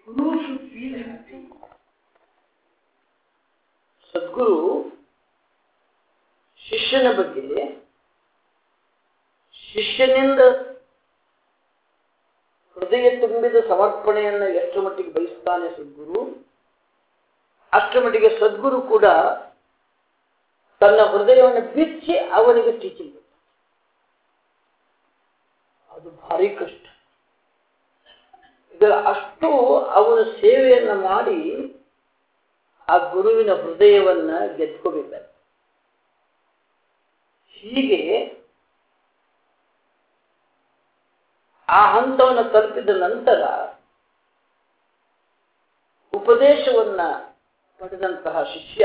Guru should feel happy. ಸದ್ಗುರು ಶಿಷ್ಯನ ಬಗ್ಗೆ ಶಿಷ್ಯನಿಂದ ಹೃದಯ ತುಂಬಿದ ಸಮರ್ಪಣೆಯನ್ನು ಎಷ್ಟು ಮಟ್ಟಿಗೆ ಬಯಸ್ತಾನೆ ಸದ್ಗುರು, ಅಷ್ಟರ ಮಟ್ಟಿಗೆ ಸದ್ಗುರು ಕೂಡ ತನ್ನ ಹೃದಯವನ್ನು ಬಿಚ್ಚಿ ಅವನಿಗೆ ಟೀಚಿಂಗ್. ಅದು ಭಾರಿ ಕಷ್ಟ. ಇದರ ಅಷ್ಟು ಅವನ ಸೇವೆಯನ್ನ ಮಾಡಿ ಆ ಗುರುವಿನ ಹೃದಯವನ್ನ ಗೆದ್ಕೋಬೇಕಾರೆ. ಹೀಗೆ ಆ ಹಂತವನ್ನು ತಲುಪಿದ ನಂತರ ಉಪದೇಶವನ್ನ ಪಡೆದಂತಹ ಶಿಷ್ಯ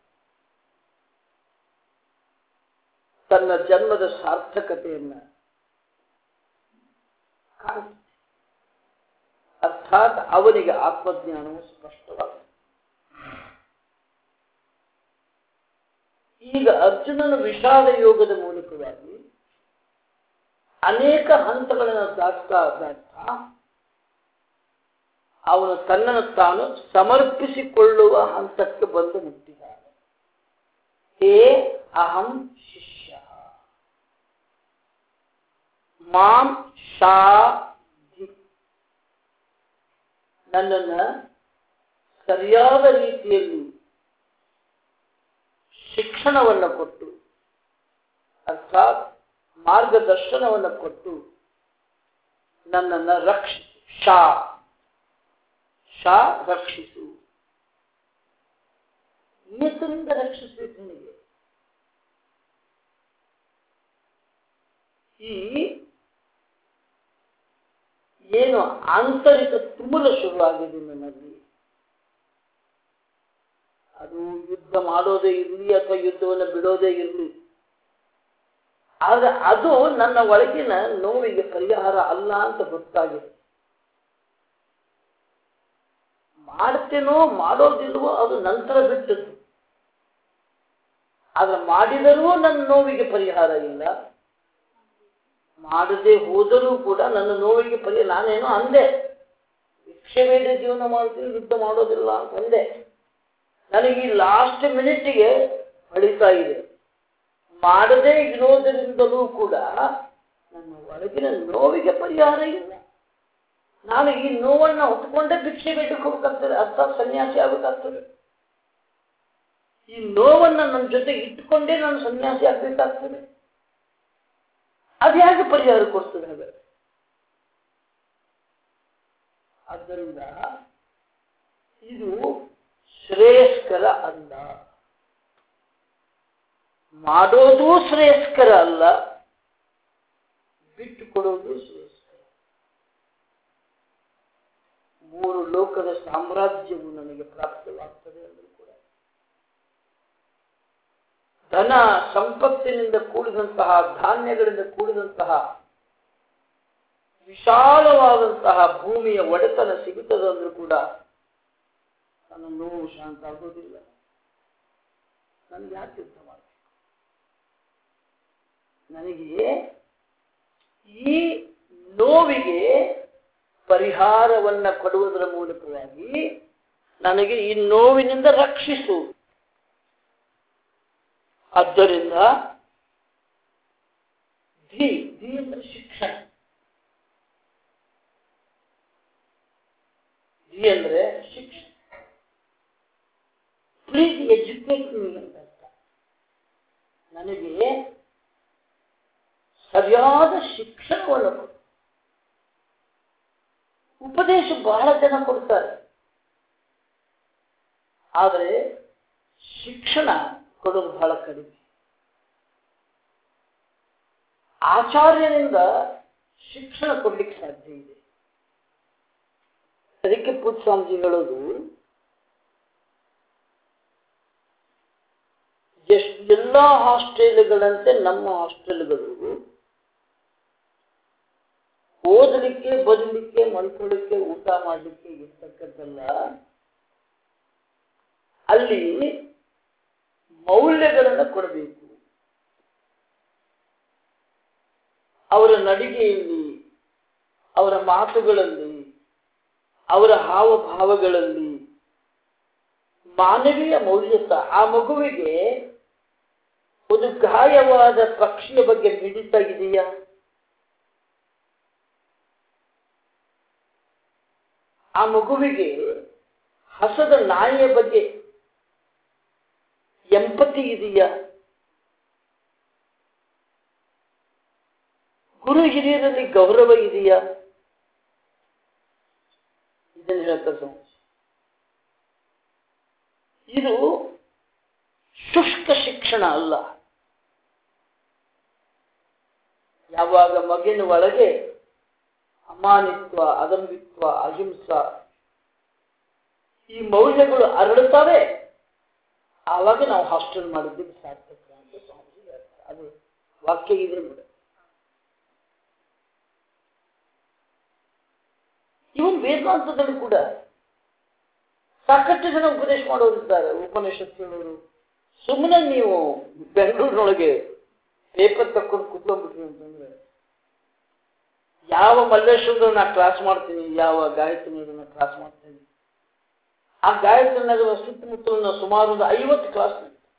ತನ್ನ ಜನ್ಮದ ಸಾರ್ಥಕತೆಯನ್ನ ಕಾಣುತ್ತೆ. ಅರ್ಥಾತ್ ಅವನಿಗೆ ಆತ್ಮಜ್ಞಾನವು ಸ್ಪಷ್ಟವಾಗಿದೆ. ಈಗ ಅರ್ಜುನನ ವಿಷಾದ ಯೋಗದ ಮೂಲಕವಾಗಿ ಅನೇಕ ಹಂತಗಳನ್ನು ದಾಟ್ತಾ ಅವನು ತನ್ನನ್ನು ತಾನು ಸಮರ್ಪಿಸಿಕೊಳ್ಳುವ ಹಂತಕ್ಕೆ ಬಂದು ಮುಟ್ಟಿದ್ದಾನೆ. ಹೇ ಅಹಂ ಶಿಷ್ಯ ಮಾಂ ಶಾಧಿ, ನನ್ನನ್ನು ಸರಿಯಾದ ರೀತಿಯಲ್ಲಿ ಶಿಕ್ಷಣವನ್ನು ಕೊಟ್ಟು ಅರ್ಥಾತ್ ಮಾರ್ಗದರ್ಶನವನ್ನು ಕೊಟ್ಟು ನನ್ನನ್ನು ರಕ್ಷಿಸು. ಶಾ ರಕ್ಷಿಸು. ಏತರಿಂದ ರಕ್ಷಿಸಬೇಕು ನಿನಗೆ? ಈ ಏನು ಆಂತರಿಕ ತುಮುಲ ಶುರುವಾಗಿದೆ ನನ್ನಲ್ಲಿ, ಅದು ಯುದ್ಧ ಮಾಡೋದೇ ಇರಲಿ ಅಥವಾ ಯುದ್ಧವನ್ನು ಬಿಡೋದೇ ಇರಲಿ, ಆದ್ರೆ ಅದು ನನ್ನ ಒಳಗಿನ ನೋವಿಗೆ ಪರಿಹಾರ ಅಲ್ಲ ಅಂತ ಗೊತ್ತಾಗಿದೆ. ಮಾಡ್ತೇನೋ ಮಾಡೋದಿಲ್ವೋ ಅದು ನಂತರ ಬಿಟ್ಟದ್ದು, ಆದ್ರೆ ಮಾಡಿದರೂ ನನ್ನ ನೋವಿಗೆ ಪರಿಹಾರ ಇಲ್ಲ. ಮಾಡದೆ ಹೋದರೂ ಕೂಡ ನನ್ನ ನೋವಿಗೆ ಪರಿಹಾರ, ನಾನೇನೋ ಅಂದೆ ಭಿಕ್ಷೆ ಬೇಡ ಜೀವನ ಮಾಡ್ತೀನಿ ಯುದ್ಧ ಮಾಡೋದಿಲ್ಲ ಅಂತ ಅಂದೆ. ನನಗೆ ಈ ಲಾಸ್ಟ್ ಮಿನಿಟ್ಗೆ ಹೊಳಿತಾ ಇದೆ. ಮಾಡದೇ ಇರೋದರಿಂದಲೂ ಕೂಡ ನನ್ನ ಒಳಗಿನ ನೋವಿಗೆ ಪರಿಹಾರ ಇಲ್ಲ. ನಾನು ಈ ನೋವನ್ನು ಹೊತ್ಕೊಂಡೇ ಭಿಕ್ಷೆ ಬೇಡಕ್ಕೆ ಹೋಗ್ಬೇಕಾಗ್ತದೆ, ಅರ್ಥಾತ್ ಸನ್ಯಾಸಿ ಆಗಬೇಕಾಗ್ತದೆ. ಈ ನೋವನ್ನು ನನ್ನ ಜೊತೆ ಇಟ್ಟುಕೊಂಡೇ ನಾನು ಸನ್ಯಾಸಿ ಆಗ್ಬೇಕಾಗ್ತದೆ. ಅದು ಹೇಗೆ ಪರಿಹಾರ ಕೊಡ್ತದೆ ಹಾಗಾದ್ರೆ? ಆದ್ದರಿಂದ ಇದು ಶ್ರೇಯಸ್ಕರ ಅಲ್ಲ, ಮಾಡೋದು ಶ್ರೇಯಸ್ಕರ ಅಲ್ಲ, ಬಿಟ್ಟುಕೊಡೋದು ಶ್ರೇಯಸ್ಕರ. ಮೂರು ಲೋಕದ ಸಾಮ್ರಾಜ್ಯವು ನನಗೆ ಪ್ರಾಪ್ತವಾಗ್ತದೆ ಅಂದರೂ ಕೂಡ ಧನ ಸಂಪತ್ತಿನಿಂದ ಕೂಡಿದಂತಹ, ಧಾನ್ಯಗಳಿಂದ ಕೂಡಿದಂತಹ ವಿಶಾಲವಾದಂತಹ ಭೂಮಿಯ ಒಡೆತನ ಸಿಗುತ್ತದಂದ್ರೂ ಕೂಡ ನನ್ನ ನೋವು ಶಾಂತ ಆಗೋದಿಲ್ಲ. ನನಗೆ ಯಾಕೆ ಯುದ್ಧ ಮಾಡಬೇಕು? ನನಗೆ ಈ ನೋವಿಗೆ ಪರಿಹಾರವನ್ನ ಕೊಡುವುದರ ಮೂಲಕವಾಗಿ ನನಗೆ ಈ ನೋವಿನಿಂದ ರಕ್ಷಿಸು. ಆದ್ದರಿಂದ ಧಿ ಅಂದ್ರೆ ಶಿಕ್ಷಣ, ಧಿ ಅಂದ್ರೆ ಶಿಕ್ಷಣ. ಪ್ಲೀಸ್ ಎಜುಕೇಟ್ ಮೀ ಅಂತ ಅರ್ಥ. ನನಗೆ ಸರಿಯಾದ ಶಿಕ್ಷಣವನ್ನು ಕೊಡು. ಉಪದೇಶ ಬಹಳ ಜನ ಕೊಡ್ತಾರೆ, ಆದರೆ ಶಿಕ್ಷಣ ಕೊಡೋದು ಬಹಳ ಕಡಿಮೆ. ಆಚಾರ್ಯನಿಂದ ಶಿಕ್ಷಣ ಕೊಡ್ಲಿಕ್ಕೆ ಸಾಧ್ಯ ಇದೆ. ಅದಕ್ಕೆ ಪೂಜ್ಯ ಸ್ವಾಮೀಜಿ ಹೇಳೋದು, ಎಲ್ಲ ಹಾಸ್ಟೆಲ್ಗಳಂತೆ ನಮ್ಮ ಹಾಸ್ಟೆಲ್ಗಳು ಓದಲಿಕ್ಕೆ, ಬರಲಿಕ್ಕೆ, ಮಲ್ಕೊಳ್ಳಿಕ್ಕೆ, ಊಟ ಮಾಡಲಿಕ್ಕೆ ಇರ್ತಕ್ಕಂಥಲ್ಲ, ಅಲ್ಲಿ ಮೌಲ್ಯಗಳನ್ನು ಕೊಡಬೇಕು. ಅವರ ನಡಿಗೆಯಲ್ಲಿ, ಅವರ ಮಾತುಗಳಲ್ಲಿ, ಅವರ ಹಾವಭಾವಗಳಲ್ಲಿ ಮಾನವೀಯ ಮೌಲ್ಯತ. ಆ ಮಗುವಿಗೆ ಒಂದು ಗಾಯವಾದ ಪಕ್ಷಿಯ ಬಗ್ಗೆ ಮಿಡಿತ ಇದೆಯಾ? ಆ ಮಗುವಿಗೆ ಹಸದ ನಾಯಿಯ ಬಗ್ಗೆ ಎಂಪತಿ ಇದೆಯಾ? ಗುರು ಹಿರಿಯರಲ್ಲಿ ಗೌರವ ಇದೆಯಾ? ಇದನ್ನು ಹೇಳ್ತಾರೆ ಸಮಾಜ. ಇದು ಶುಷ್ಕ ಶಿಕ್ಷಣ ಅಲ್ಲ. ಯಾವಾಗ ಮಗಿನ ಒಳಗೆ ಅಮಾನಿತ್ವ, ಅದಂಬಿತ್ವ, ಅಹಿಂಸ ಈ ಮೌಲ್ಯಗಳು ಅರಳುತ್ತವೆ, ಆವಾಗ ನಾವು ಹಾಸ್ಟೆಲ್ ಮಾಡಿದ್ದಕ್ಕೆ ಸಾರ್ಥಕ ಅಂತ ಸ್ವಾಮೀಜಿ ಹೇಳ್ತಾರೆ. ಅದು ವಾಕ್ಯ ಇದೆ ನೋಡಿ. ಇವನ್ ವೇದಾಂತದಲ್ಲಿ ಕೂಡ ಸಾಕಷ್ಟು ಜನ ಉಪದೇಶ ಮಾಡೋರಿದ್ದಾರೆ. ಉಪನಿಷತ್ ಹೇಳೋರು. ಸುಮ್ಮನೆ ನೀವು ಬೆಂಗಳೂರಿನೊಳಗೆ ಪೇಪರ್ ತಕ್ಕೊಂಡು ಕೂತ್ಕೊಂಡ್ಬಿಟ್ರಿ ಅಂತಂದ್ರೆ, ಯಾವ ಮಲ್ಲೇಶ್ವರದ ನಾ ಕ್ಲಾಸ್ ಮಾಡ್ತೀನಿ, ಯಾವ ಗಾಯತ್ರಿ ನಾ ಕ್ಲಾಸ್ ಮಾಡ್ತೀನಿ, ಆ ಗಾಯತ್ರಿ ನಗರ ಸುತ್ತಮುತ್ತಲಿನ ಸುಮಾರು ಒಂದು 50 ಕ್ಲಾಸ್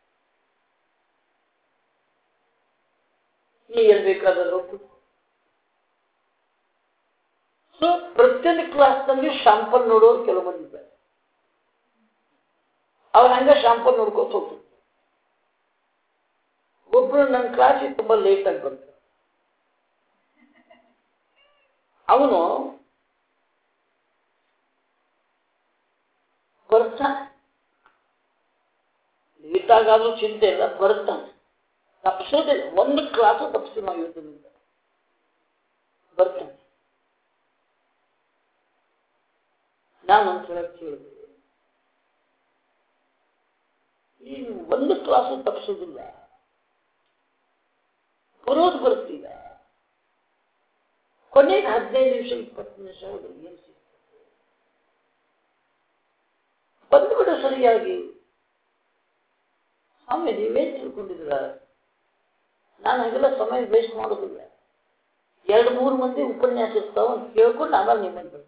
ನೀ ಎಲ್ಲಿ ಬೇಕಾದರೂ ಹೋಗ್ಬೇಕು. ಸೊ ಪ್ರತಿಯೊಂದು ಕ್ಲಾಸ್ನಲ್ಲಿ ಶಾಂಪಲ್ ನೋಡೋರು ಕೆಲವು ಮಂದಿ ಇದ್ದಾರೆ. ಅವ್ರು ಹಂಗ ಶಾಂಪಲ್ ನೋಡ್ಕೋತ ಹೋಗ್ತಾರೆ. ಒಬ್ರು ನನ್ನ ಕ್ಲಾಸಿಗೆ ತುಂಬಾ ಲೇಟ್ ಆಗಿ ಬರ್ತಾರೆ. ಅವನು ಬರ್ತಾನೆ, ಲೇಟ್ ಆಗಾದ್ರೂ ಚಿಂತೆ ಇಲ್ಲ, ಬರ್ತಾನೆ, ತಪ್ಪಿಸೋದಿಲ್ಲ. ಒಂದು ಕ್ಲಾಸು ತಪ್ಪಿಸಿ ನಾವು ಯೋಚನೆಯಿಂದ ಬರ್ತಾನೆ. ನಾನು ಅಂತ ಹೇಳಕ್ ಹೇಳಿದೆ, ಈ ಒಂದು ಕ್ಲಾಸು ತಪ್ಪಿಸೋದಿಲ್ಲ, ಬರೋದು ಬರ್ತೀಗ, ಕೊನೆಗೆ 15 ನಿಮಿಷ 20 ನಿಮಿಷ ಹೋದ್ರೆ ಏನ್ ಸಿಗ್ತದೆ? ಬಂದ್ಬಿಡು ಸರಿಯಾಗಿ. ಸ್ವಾಮಿ ನೀವೇನ್ ತಿಳ್ಕೊಂಡಿದ್ರ? ನಾನು ಹಾಗೆಲ್ಲ ಸಮಯ ವೇಸ್ಟ್ ಮಾಡೋದಿಲ್ಲ. 2-3 ಮಂದಿ ಉಪನ್ಯಾಸ ಇರ್ತಾವ ಅಂತ ಕೇಳ್ಕೊಂಡು ಆಮೇಲೆ ನಿಮ್ಮನ್ನು ಬರ್ತೀನಿ.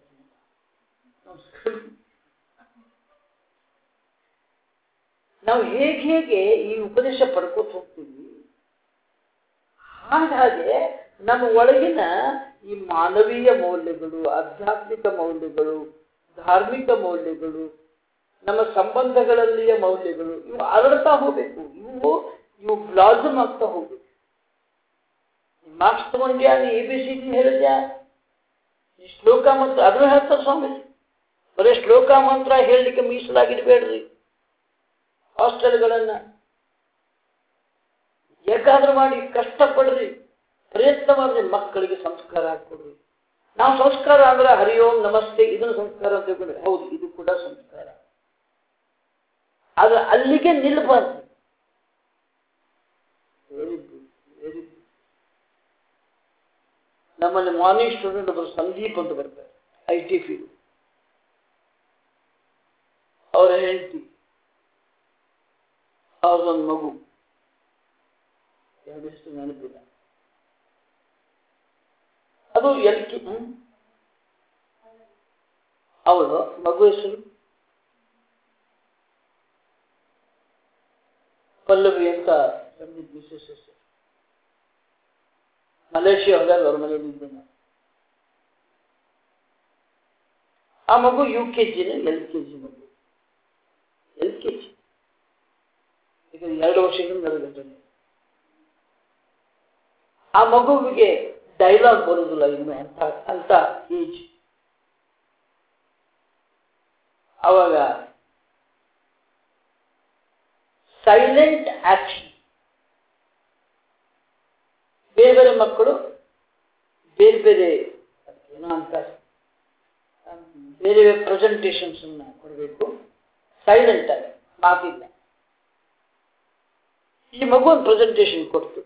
ನಾವು ಹೇಗೆ ಈ ಉಪದೇಶ ಪಡ್ಕೋತ ಹೋಗ್ತೀವಿ, ಹಾಗೆ ನಮ್ಮ ಒಳಗಿನ ಈ ಮಾನವೀಯ ಮೌಲ್ಯಗಳು, ಆಧ್ಯಾತ್ಮಿಕ ಮೌಲ್ಯಗಳು, ಧಾರ್ಮಿಕ ಮೌಲ್ಯಗಳು, ನಮ್ಮ ಸಂಬಂಧಗಳಲ್ಲಿಯ ಮೌಲ್ಯಗಳು ಇವು ಅರಳ್ತಾ ಹೋಗ್ಬೇಕು. ಇವು ಬ್ಲಾಸಮ್ ಆಗ್ತಾ ಹೋಗ್ಬೇಕು. ಮಾರ್ಕ್ಸ್ ತಗೊಂಡ್ಯಾ, ನೀ ABCD ಹೇಳಿದ್ಯಾ, ಈ ಶ್ಲೋಕ ಮಂತ್ರ ಅದನ್ನು ಹೇಳ್ತಾರೆ ಸ್ವಾಮೀಜಿ. ಬರೀ ಶ್ಲೋಕ ಮಂತ್ರ ಹೇಳಲಿಕ್ಕೆ ಮೀಸಲಾಗಿಡ್ಬೇಡ್ರಿ ಹಾಸ್ಟೆಲ್ಗಳನ್ನ. ಹೇಗಾದ್ರೂ ಮಾಡಿ ಕಷ್ಟಪಡ್ರಿ, ಪ್ರಯತ್ನ ಮಾಡ್ರಿ, ಮಕ್ಕಳಿಗೆ ಸಂಸ್ಕಾರ ಹಾಕೊಡ್ರಿ. ನಾವು ಸಂಸ್ಕಾರ ಅಂದ್ರೆ ಹರಿ ಓಂ ನಮಸ್ತೆ ಇದನ್ನು ಸಂಸ್ಕಾರ ಅಂತ ತಿಳ್ಕೊಂಡ್ರೆ ಹೌದು, ಇದು ಕೂಡ ಸಂಸ್ಕಾರ. ಆದ್ರೆ ಅಲ್ಲಿಗೆ ನಿಲ್ಬಾರ್ದು. Very good, very good. ನಮ್ಮಲ್ಲಿ ಮಾರ್ನಿಂಗ್ ಸ್ಟೂಡೆಂಟ್ ಒಬ್ಬರು ಸಂದೀಪ್ ಅಂತ ಬರ್ತಾರೆ, IT ಫೀಲ್ಡ್. ಅವರ ಹೆಂಡತಿ, ಅವ್ರದೊಂದು ಮಗು, ಎಷ್ಟು ನೆನಪಿಲ್ಲ, ಅದು ಅವಳು ಮಗು ಹೆಸರು ಪಲ್ಲವಿ ಅಂತ ಸಂದೀಪ್ ವಿಶೇಷ ಹೆಸರು. ಮಲೇಷಿಯಾ ಹೋದಾಗ ಅವ್ರ ಮನೆಯಲ್ಲಿ ಇದ್ದೇನೆ. ಆ ಮಗು UKG LKG ಮಗು, LKG. ಈಗ 2 ವರ್ಷದಿಂದ ನಡೆದಿದ್ದೇನೆ. ಆ ಮಗುವಿಗೆ ಡೈಲಾಗ್ ಬರುವುದಿಲ್ಲ ಇನ್ನು ಅಂತ ಏಜ್. ಅವಾಗ ಸೈಲೆಂಟ್ ಆಕ್ಷನ್. ಬೇರೆ ಬೇರೆ ಮಕ್ಕಳು ಬೇರೆ ಬೇರೆ ಏನೋ ಅಂತ ಬೇರೆ ಬೇರೆ ಪ್ರೆಸೆಂಟೇಷನ್ಸ್ ಕೊಡಬೇಕು, ಸೈಲೆಂಟ್ ಆಗಿ, ಮಾತಿಲ್ಲ. ಈ ಮಗು ಒಂದು ಪ್ರೆಸೆಂಟೇಷನ್ ಕೊಡ್ತು.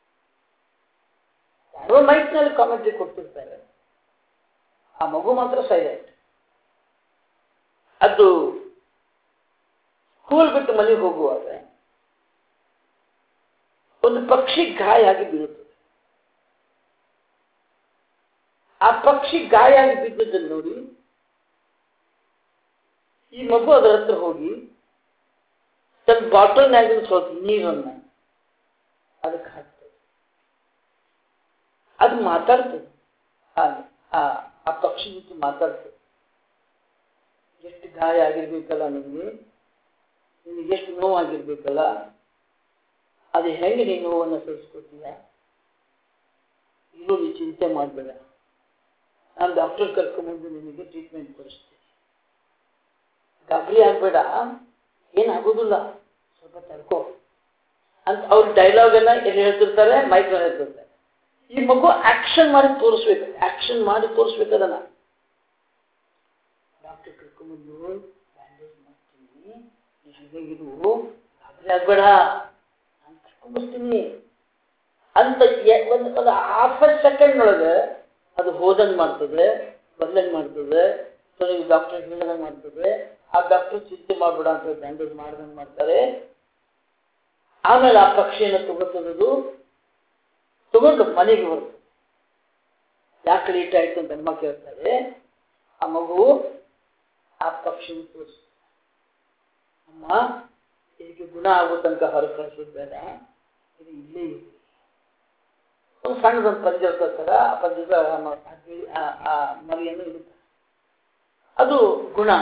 ಯಾರೋ ಮೈಕ್ನಲ್ಲಿ ಕಾಮೆಂಟ್ರಿ ಕೊಡ್ತಿರ್ತಾರೆ, ಆ ಮಗು ಮಾತ್ರ ಸೈಲೆಂಟ್. ಅದು ಸ್ಕೂಲ್ ಬಿಟ್ಟು ಮನೆಗೆ ಹೋಗುವಾಗ ಒಂದು ಪಕ್ಷಿ ಗಾಯ ಆಗಿ ಬೀಳುತ್ತದೆ. ಆ ಪಕ್ಷಿ ಗಾಯ ಆಗಿ ಬಿದ್ದದ್ದನ್ನು ನೋಡಿ ಈ ಮಗು ಅದರ ಹತ್ರ ಹೋಗಿ ತನ್ನ ಬಾಟಲ್ನಾಗ ಸ್ವಲ್ಪ ನೀರನ್ನ ಅದಕ್ಕೆ ಹಾಕ್ತದೆ. ಅದು ಮಾತಾಡ್ತದೆ, ಆ ಪಕ್ಷಿ ಜೊತೆ ಮಾತಾಡ್ತದೆ. ಎಷ್ಟು ಗಾಯ ಆಗಿರ್ಬೇಕಲ್ಲ ನಿನಗೆ ಎಷ್ಟು ನೋವಾಗಿರ್ಬೇಕಲ್ಲ, ಅದು ಹೆಂಗೆ ನೀನು ನೋವನ್ನು ಸಹಿಸ್ಕೊತೀಯ, ಇನ್ನೂ ನೀನು ಚಿಂತೆ ಮಾಡಬೇಡ, ನಾನು ಡಾಕ್ಟರ್ ಕರ್ಕೊಂಡ್ಬಂದು ನಿನಗೆ ಟ್ರೀಟ್ಮೆಂಟ್ ಕೊಡಿಸ್ತೀನಿ, ಗಾಬರಿ ಆಗಬೇಡ, ಏನಾಗೋದಿಲ್ಲ, ಸ್ವಲ್ಪ ತಡ್ಕೋ ಅಂತ ಅವ್ರ ಡೈಲಾಗ್ ಅನ್ನ ಎಲ್ಲಿ ಹೇಳ್ತಿರ್ತಾರೆ, ಮೈಕ್ನಲ್ಲಿ ಹೇಳ್ತಿರ್ತಾರೆ. ಈ ಮಗು ಆಕ್ಷನ್ ಮಾಡಿ ತೋರಿಸ್ಬೇಕು, ಆಕ್ಷನ್ ಮಾಡಿ ತೋರಿಸ್ಬೇಕು. ಅದನ್ನ ಡಾಕ್ಟರ್ ಕರ್ಕೊಂಡ್ಬಂದು ಬ್ಯಾಂಡೇಜ್ ಮಾಡ್ತೀನಿ, ಹೇಗಿರು, ಗಾಬರಿ ಆಗ್ಬೇಡ, ನಾನು ಕರ್ಕೊಂಡ್ಬರ್ತೀನಿ ಅಂತ ಒಂದು ಹಾಫ್ ಸೆಕೆಂಡ್ ಒಳಗೆ ಅದು ಹೋದಂಗೆ ಮಾಡ್ತದೆ, ಬಂದಂಗೆ ಮಾಡ್ತದೆ, ಡಾಕ್ಟರ್ ಹೇಳ್ದಂಗೆ ಮಾಡ್ತದೆ. ಆ ಡಾಕ್ಟರ್ ಚಿಂತೆ ಮಾಡ್ಬೇಡ ಅಂತ ಬ್ಯಾಂಡೇಜ್ ಮಾಡ್ದಂಗೆ ಮಾಡ್ತಾರೆ. ಆಮೇಲೆ ಆ ಪಕ್ಷಿಯನ್ನು ತಗೋತದ್ದು ತಗೊಂಡು ಮನೆಗೆ ಬರ್ತದೆ. ಯಾಕೆ ಲೇಟ್ ಆಯ್ತು ಅಂತ ಅಮ್ಮ ಕೇಳ್ತಾರೆ. ಆ ಮಗು ಆ ಪಕ್ಷಿನ ತೋರಿಸ್ತದೆ, ಅಮ್ಮ ಇದಕ್ಕೆ ಗುಣ ಆಗೋ ತನಕ ಹೊರಗೆ ಕಳಿಸೋದು ಬೇಡ, ಇದು ಇಲ್ಲೇ ಇದೆ. ಒಂದು ಸಣ್ಣದೊಂದು ಪಂಜ ಇರ್ತಾರೆ, ಆ ಪಂಜದ ಆ ಮರಿಯನ್ನು ಇಡುತ್ತೆ. ಅದು ಗುಣ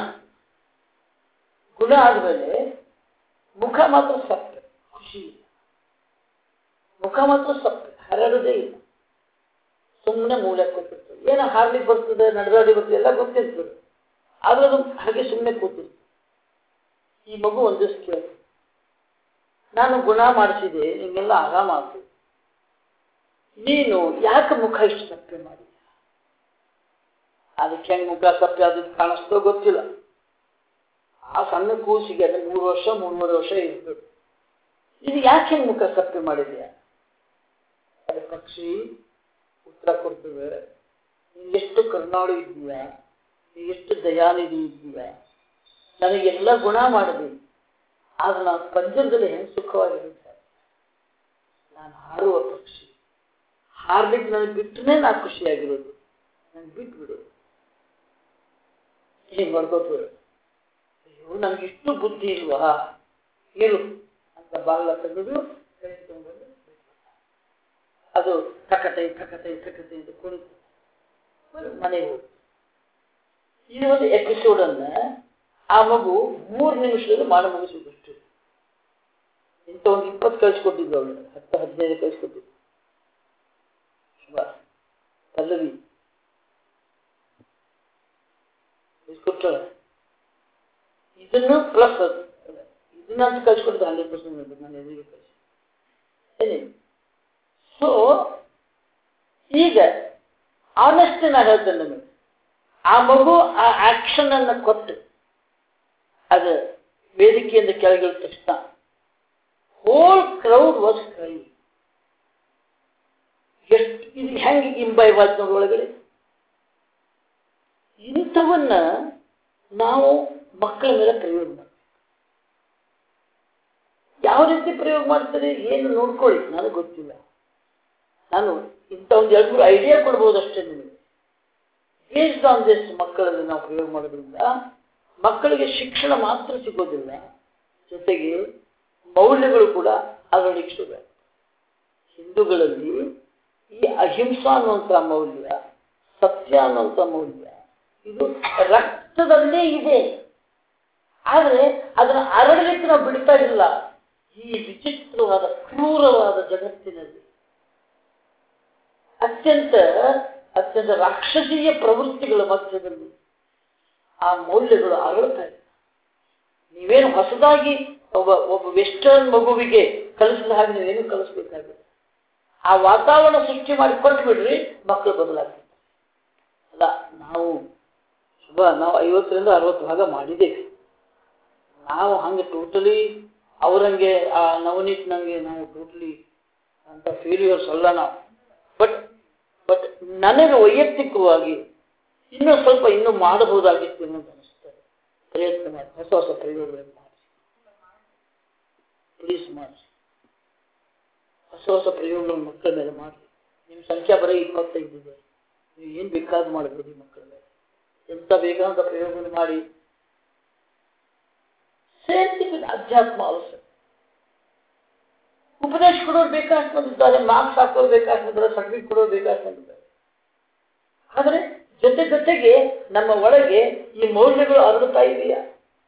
ಆದ್ಮೇಲೆ ಮುಖ ಮಾತ್ರ ಸಪ್ಪೆ, ಖುಷಿ ಇಲ್ಲ, ಮುಖ ಮಾತ್ರ ಸಪ್ಪೆ, ಹರಡೋದೇ ಇಲ್ಲ, ಸುಮ್ಮನೆ ಮೂಲೆ ಕೂತಿರ್ತದೆ. ಏನೋ ಹಾರ್ಲಿಕ್ಕೆ ಬರ್ತದೆ, ನಡೆದಾಡಿ ಬರ್ತದೆ, ಎಲ್ಲ ಗೊತ್ತಿರ್ತದೆ, ಆದ್ರೆ ಅದು ಹಾಗೆ ಸುಮ್ಮನೆ ಕೂತಿರ್ತದೆ. ಈ ಮಗು ಒಂದು ದಿವಸ ಕೇಳ್ತದೆ, ನಾನು ಗುಣ ಮಾಡಿಸಿದೆ, ನಿಮಗೆಲ್ಲ ಆರಾಮ ಆಗ್ತದೆ, ನೀನು ಯಾಕೆ ಮುಖ ಇಷ್ಟು ಸಪ್ಪೆ ಮಾಡಿ? ಅದಕ್ಕೆ ಹೆಂಗೆ ಮುಖ ಸಪ್ಪೆ ಅದಕ್ಕೆ ಕಾಣಿಸ್ತೋ ಗೊತ್ತಿಲ್ಲ. ಆ ಸಣ್ಣ ಕೂಸಿಗೆ ಅದು 3 ವರ್ಷ 3.5 ವರ್ಷ ಇರ್ತದೆ. ಇದು ಯಾಕೆ ಹೆಂಗೆ ಮುಖ ಸಪ್ಪೆ ಮಾಡಿದೆಯಾ? ಅದು ಪಕ್ಷಿ ಉತ್ತರ ಕೊಡ್ತದೆ, ನೀನು ಎಷ್ಟು ಕರುಣಾಳು ಇದ್ದೀಯಾ, ನೀನು ಎಷ್ಟು ದಯಾನಿಧಿ ಇದ್ದೀಯಾ, ನನಗೆಲ್ಲ ಗುಣ ಮಾಡಿದೆ, ಆದ್ರೆ ನಾನು ಪಂಜರದಲ್ಲಿ ಹೆಂಗೆ ಸುಖವಾಗಿರುತ್ತೆ. ನಾನು ಹಾರುವ ಪಕ್ಷಿ, ಹಾರ್ಲಿಕ್ಕೆ ನನಗೆ ಬಿಟ್ಟರೆ ನಾನು ಖುಷಿಯಾಗಿರೋದು, ನನಗೆ ಬಿಟ್ಬಿಡು. ಹೀಗೆ ಮಾಡ್ಕೋತೀವಿ. ಅಯ್ಯೋ ನನಗಿಷ್ಟು ಬುದ್ಧಿ ಇಲ್ವಾ, ಇರು ಅಂತ ಬಾಗಿಲ ತೆಗೆದು ಕೈ ತಗೊಂಡು ಅದು ತಕತೆ ಅಂತ ಕುಣಿತು ಮನೆಗೆ ಹೋಗ್ತು. ಈ ಒಂದು ಎಪಿಸೋಡನ್ನ ಆ ಮಗು 3 ನಿಮಿಷದಲ್ಲಿ ಮಾಡಿ ಮುಗಿಸಿದಷ್ಟು. ಇಂಥ ಒಂದು 20 ಕಳಿಸ್ಕೊಟ್ಟಿದ್ದು ಅವಳು, 10-15 ಕಳಿಸ್ಕೊಟ್ಟಿದ್ದು. ಪಲ್ಲವಿ ಕೊಟ್ಟಳೆ, ಇದನ್ನು ಪ್ಲಸ್ ಇದನ್ನಂತ ಕಳಿಸ್ಕೊಟ್ಟಿದ್ದು 100% ನಾನು ಎದುರಿಗೆ ಕಳಿಸಿ. ಸೊ ಈಗ ಆನೆಸ್ಟ್ ನಾ ಹೇಳ್ತೇನೆ ನಿಮಗೆ, ಆ ಮಗು ಆ ಆಕ್ಷನ್ ಅನ್ನು ಕೊಟ್ಟು ಅದು ವೇದಿಕೆಯಿಂದ ಕೆಳಗಿಳಿದ ತಕ್ಷಣ ಹೋಲ್ ಕ್ರೌಡ್ ವಾಸ್ ಕ್ರೈ. ಎಷ್ಟು ಇದು ಹೆಂಗೆ ಇಂಬೈವ್ ಆಯ್ತು ನೋಡಿ ಒಳಗಡೆ. ಇಂಥವನ್ನ ನಾವು ಮಕ್ಕಳ ಮೇಲೆ ಪ್ರಯೋಗ ಮಾಡ್ತೀವಿ. ಯಾವ ರೀತಿ ಪ್ರಯೋಗ ಮಾಡ್ತಾರೆ ಏನು ನೋಡ್ಕೊಳ್ಳಿ, ನನಗೆ ಗೊತ್ತಿಲ್ಲ. ನಾನು ಇಂಥ ಒಂದು 2-3 ಐಡಿಯಾ ಕೊಡ್ಬೋದು ಅಷ್ಟೇ ನಿಮಗೆ. ಬೇಸ್ಡ್ ಆನ್ ದಿಸ್ ಮಕ್ಕಳಲ್ಲಿ ನಾವು ಪ್ರಯೋಗ ಮಾಡೋದ್ರಿಂದ ಮಕ್ಕಳಿಗೆ ಶಿಕ್ಷಣ ಮಾತ್ರ ಸಿಗೋದಿಲ್ಲ, ಜೊತೆಗೆ ಮೌಲ್ಯಗಳು ಕೂಡ ಅದರೊಳಗೆ ಸಿಗಬೇಕು. ಹಿಂದೂಗಳಲ್ಲಿ ಈ ಅಹಿಂಸಾ ಅನ್ನುವಂಥ ಮೌಲ್ಯ, ಸತ್ಯ ಅನ್ನುವಂಥ ಮೌಲ್ಯ ಇದು ರಕ್ತದಲ್ಲೇ ಇದೆ. ಆದರೆ ಅದನ್ನು ಅರಳಲಿಕ್ಕೆ ನಾವು ಬಿಡ್ತಾ ಇಲ್ಲ. ಈ ವಿಚಿತ್ರವಾದ ಕ್ರೂರವಾದ ಜಗತ್ತಿನಲ್ಲಿ ಅತ್ಯಂತ ರಾಕ್ಷಸೀಯ ಪ್ರವೃತ್ತಿಗಳ ಮಧ್ಯದಲ್ಲಿ ಆ ಮೌಲ್ಯಗಳು ಅರಳುತ್ತಾ ಇದೆ. ನೀವೇನು ಹೊಸದಾಗಿ ಒಬ್ಬ ವೆಸ್ಟರ್ನ್ ಮಗುವಿಗೆ ಕಲಿಸಿದ ಹಾಗೆ ನೀವೇನು ಕಲಿಸ್ಬೇಕಾಗಿದೆ. ಆ ವಾತಾವರಣ ಸೃಷ್ಟಿ ಮಾಡಿ ಕೊಟ್ಟು ಬಿಡ್ರಿ, ಮಕ್ಕಳು ಬದಲಾಗ್ತಾರೆ. ಅಲ್ಲ, ನಾವು 50ರಿಂದ 60 ಭಾಗ ಮಾಡಿದ್ದೇವೆ. ನಾವು ಹಂಗೆ ಟೋಟಲಿ ಅವರಂಗೆ ಆ ನವನೀತ್ ನಂಗೆ ನಾವು ಟೋಟಲಿ ಅಂತ ಫೇಲ್ಯೂರ್ಸ್ ಅಲ್ಲ ನಾವು. ಬಟ್ ನನಗೆ ವೈಯಕ್ತಿಕವಾಗಿ ಇನ್ನೂ ಮಾಡಬಹುದಾಗಿತ್ತು ಅನ್ನೋದು ಅನಿಸ್ತದೆ. ಪ್ರಯತ್ನ ಮಾಡಿ, ಹೊಸ ಪ್ರಯೋಗಗಳನ್ನು ಮಾಡಿ, ಪ್ಲೀಸ್ ಮಾಡಿ. ಹೊಸ ಪ್ರಯೋಗಗಳನ್ನು ಮಕ್ಕಳ ಮೇಲೆ ಮಾಡಿ. ನಿಮ್ಮ ಸಂಖ್ಯೆ ಬರೀ 25 ಇದೆ, ನೀವು ಏನು ಬೇಕಾದ್ರೂ ಮಾಡಬಹುದು. ಮಕ್ಕಳ ಮೇಲೆ ಎಂಥ ಬೇಕಾದಂಥ ಪ್ರಯೋಗವನ್ನು ಮಾಡಿ. Same thing with adhyatma also. ಉಪದೇಶ ಕೊಡೋರು ಬೇಕಾಷ್ಟು ಬಂದಿದ್ದಾರೆ, ಮಾರ್ಕ್ಸ್ ಹಾಕೋರು ಬೇಕಾಷ್ಟು ಬಂದಿದ್ದಾರೆ, ಸರ್ಟಿಫಿಕೇಟ್ ಕೊಡೋರು ಬೇಕಾಷ್ಟು ಬಂದಿದ್ದಾರೆ. ಆದರೆ ಜೊತೆ ಜೊತೆಗೆ ನಮ್ಮ ಒಳಗೆ ಈ ಮೌಲ್ಯಗಳು ಅರಳುತ್ತಾ ಇದೆಯಾ?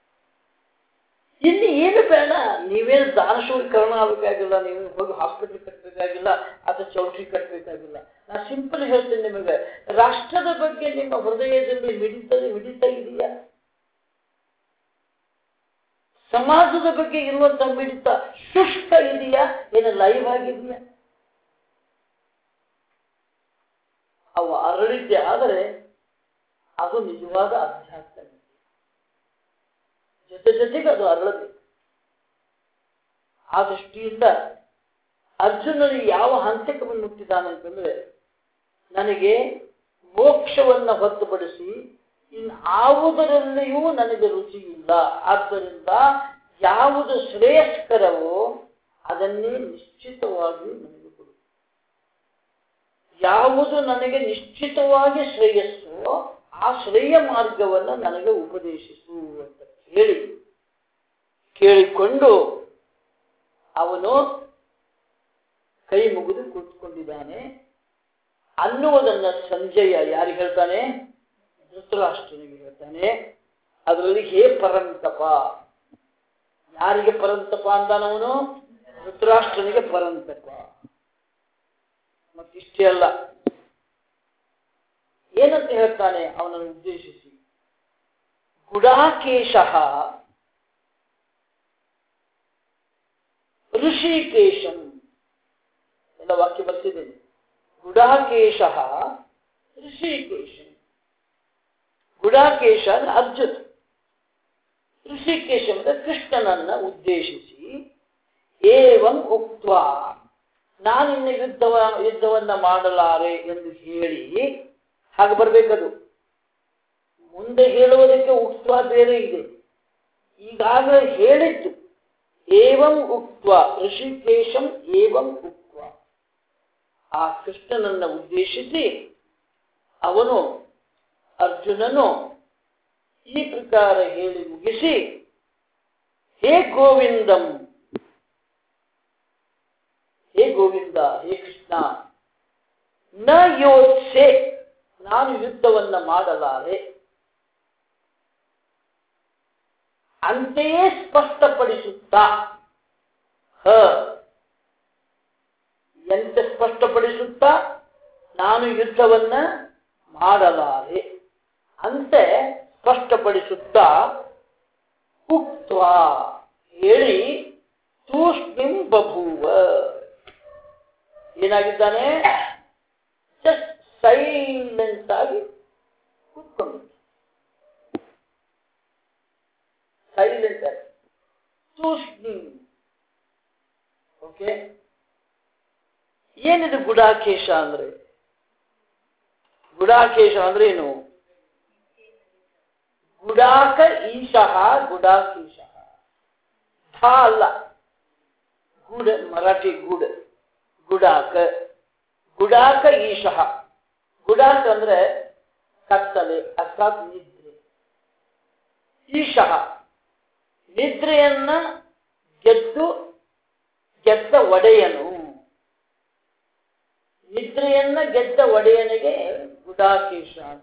ಇಲ್ಲಿ ಏನು ಬೇಡ, ನೀವೇನು ದಾನಶೂಲೀಕರಣ ಆಗಬೇಕಾಗಿಲ್ಲ, ನೀವು ಹೋಗಿ ಹಾಸ್ಪಿಟಲ್ ಕಟ್ಟಬೇಕಾಗಿಲ್ಲ ಅಥವಾ ಚೌಟ್ರಿ ಕಟ್ಟಬೇಕಾಗಿಲ್ಲ. ನಾನು ಸಿಂಪಲ್ ಹೇಳ್ತೇನೆ ನಿಮಗೆ, ರಾಷ್ಟ್ರದ ಬಗ್ಗೆ ನಿಮ್ಮ ಹೃದಯದಲ್ಲಿ ಮಿಡಿತಾ ಇದೆಯಾ? ಸಮಾಜದ ಬಗ್ಗೆ ಇರುವಂತ ಮಿಡಿತ ಶುಷ್ಕ ಇದೆಯಾ, ಏನು ಲೈವ್ ಆಗಿದೆಯಾ? ಅವು ಅರಳಿದ್ದೆ ಆದರೆ ಅದು ನಿಜವಾದ ಅಧ್ಯಾತ್ಮ. ಜೊತೆ ಜೊತೆಗೆ ಅದು ಅರಳಬೇಕು. ಆ ದೃಷ್ಟಿಯಿಂದ ಅರ್ಜುನನು ಯಾವ ಹಂತಕ್ಕೆ ಮುಟ್ಟಿದ್ದಾನಂತಂದ್ರೆ, ನನಗೆ ಮೋಕ್ಷವನ್ನ ಹೊರತುಪಡಿಸಿ ಇನ್ನಾವುದರಲ್ಲಿಯೂ ನನಗೆ ರುಚಿ ಇಲ್ಲ, ಆದ್ದರಿಂದ ಯಾವುದು ಶ್ರೇಯಸ್ಕರವೋ ಅದನ್ನೇ ನಿಶ್ಚಿತವಾಗಿ ನನಗೆ ಕೊಡು. ಯಾವುದು ನನಗೆ ನಿಶ್ಚಿತವಾಗಿ ಶ್ರೇಯಸ್ಸೋ ಆ ಶ್ರೇಯ ಮಾರ್ಗವನ್ನು ನನಗೆ ಉಪದೇಶಿಸು ಅಂತ ಕೇಳಿಕೊಂಡು ಅವನು ಕೈ ಮುಗಿದು ಕೂತ್ಕೊಂಡಿದ್ದಾನೆ ಅನ್ನುವುದನ್ನ ಸಂಜಯ ಯಾರಿಗೆ ಹೇಳ್ತಾನೆ? ಧೃತರಾಷ್ಟ್ರನಿಗೆ ಹೇಳ್ತಾನೆ. ಅದರಲ್ಲಿ ಹೇ ಪರಂತಪ, ಯಾರಿಗೆ ಪರಂತಪ ಅಂತಾನವನು? ಧೃತರಾಷ್ಟ್ರನಿಗೆ ಪರಂತಪ. ಮತ್ತಿಷ್ಟೇ ಅಲ್ಲ, ಏನಂತ ಹೇಳ್ತಾನೆ ಅವನನ್ನು ಉದ್ದೇಶಿಸಿ? ಗುಡಾಕೇಶಃ ಋಷಿಕೇಶಂ, ಎಲ್ಲ ವಾಕ್ಯ ಬರ್ತಿದ್ದೇನೆ. ಗುಡಾಕೇಶಃ ಋಷಿಕೇಶಂ. ಗುಡಾಕೇಶ ಅಂದ್ರೆ ಅರ್ಜುನ, ಋಷಿಕೇಶ ಅಂದ್ರೆ ಕೃಷ್ಣನನ್ನ ಉದ್ದೇಶಿಸಿ ಏವಂ ಉಕ್ತ್ವಾ, ನಾನಿನ್ನ ಯುದ್ಧವನ್ನ ಮಾಡಲಾರೆ ಎಂದು ಹೇಳಿ, ಹಾಗೆ ಬರ್ಬೇಕದು. ಮುಂದೆ ಹೇಳುವುದಕ್ಕೆ ಉಕ್ತ್ವಾ ಬೇರೆ ಇದೆ, ಈಗಾಗಲೇ ಹೇಳಿದ್ದು. ಏವಂ ಉಕ್ತ್ವಾ ಋಷಿಕೇಶಂ ಏವಂ ಉಕ್ತ್ವಾ, ಆ ಕೃಷ್ಣನನ್ನ ಉದ್ದೇಶಿಸಿ ಅವನು ಅರ್ಜುನನು ಈ ಪ್ರಕಾರ ಹೇಳಿ ಮುಗಿಸಿ, ಹೇ ಗೋವಿಂದಂ, ಹೇ ಗೋವಿಂದ, ಹೇ ಕೃಷ್ಣ, ನ ಯೋತ್ಸೆ, ನಾನು ಯುದ್ಧವನ್ನ ಮಾಡಲಾರೆ. ಅಂತೆಯೇ ಸ್ಪಷ್ಟಪಡಿಸುತ್ತಾ, ಎಂತ ಸ್ಪಷ್ಟಪಡಿಸುತ್ತಾ? ನಾನು ಯುದ್ಧವನ್ನ ಮಾಡಲಾರೆ ಅಂತೆ ಸ್ಪಷ್ಟಪಡಿಸುತ್ತಾ, ಉಕ್ತ್ವಾ ಹೇಳಿ, ತೂಷ್ಣಿಂ ಬಭೂವ, ಏನಾಗಿದ್ದಾನೆ? ಜಸ್ಟ್ ಸೈಲೆಂಟ್ ಆಗಿ ಕೂತ್ಕೊಂಡು, ಸೈಲೆಂಟ್ ಆಗಿ ತೂಷ್ಣಿಂ. ಓಕೆ, ಏನಿದು ಗುಡಾಕೇಶ ಅಂದ್ರೆ? ಗುಡಾಕೇಶ ಅಂದ್ರೆ ಏನು? ಗುಡಾಕ ಈಶಃ, ಗುಡಾಕೇಶಃ. ಧ ಅಲ್ಲ, ಗುಡ, ಮರಾಠಿ ಗುಡ, ಗುಡಾಕ. ಗುಡಾಕ ಈಶಃ. ಗುಡಾಕ ಅಂದ್ರೆ ಕತ್ತಲೆ ಅರ್ಥಾತ್ ನಿದ್ರೆ. ಈಶಃ ನಿದ್ರೆಯನ್ನ ಗೆದ್ದ ಒಡೆಯನು. ನಿದ್ರೆಯನ್ನ ಗೆದ್ದ ಒಡೆಯನಿಗೆ ಗುಡಾಕೇಶ ಅಂತ.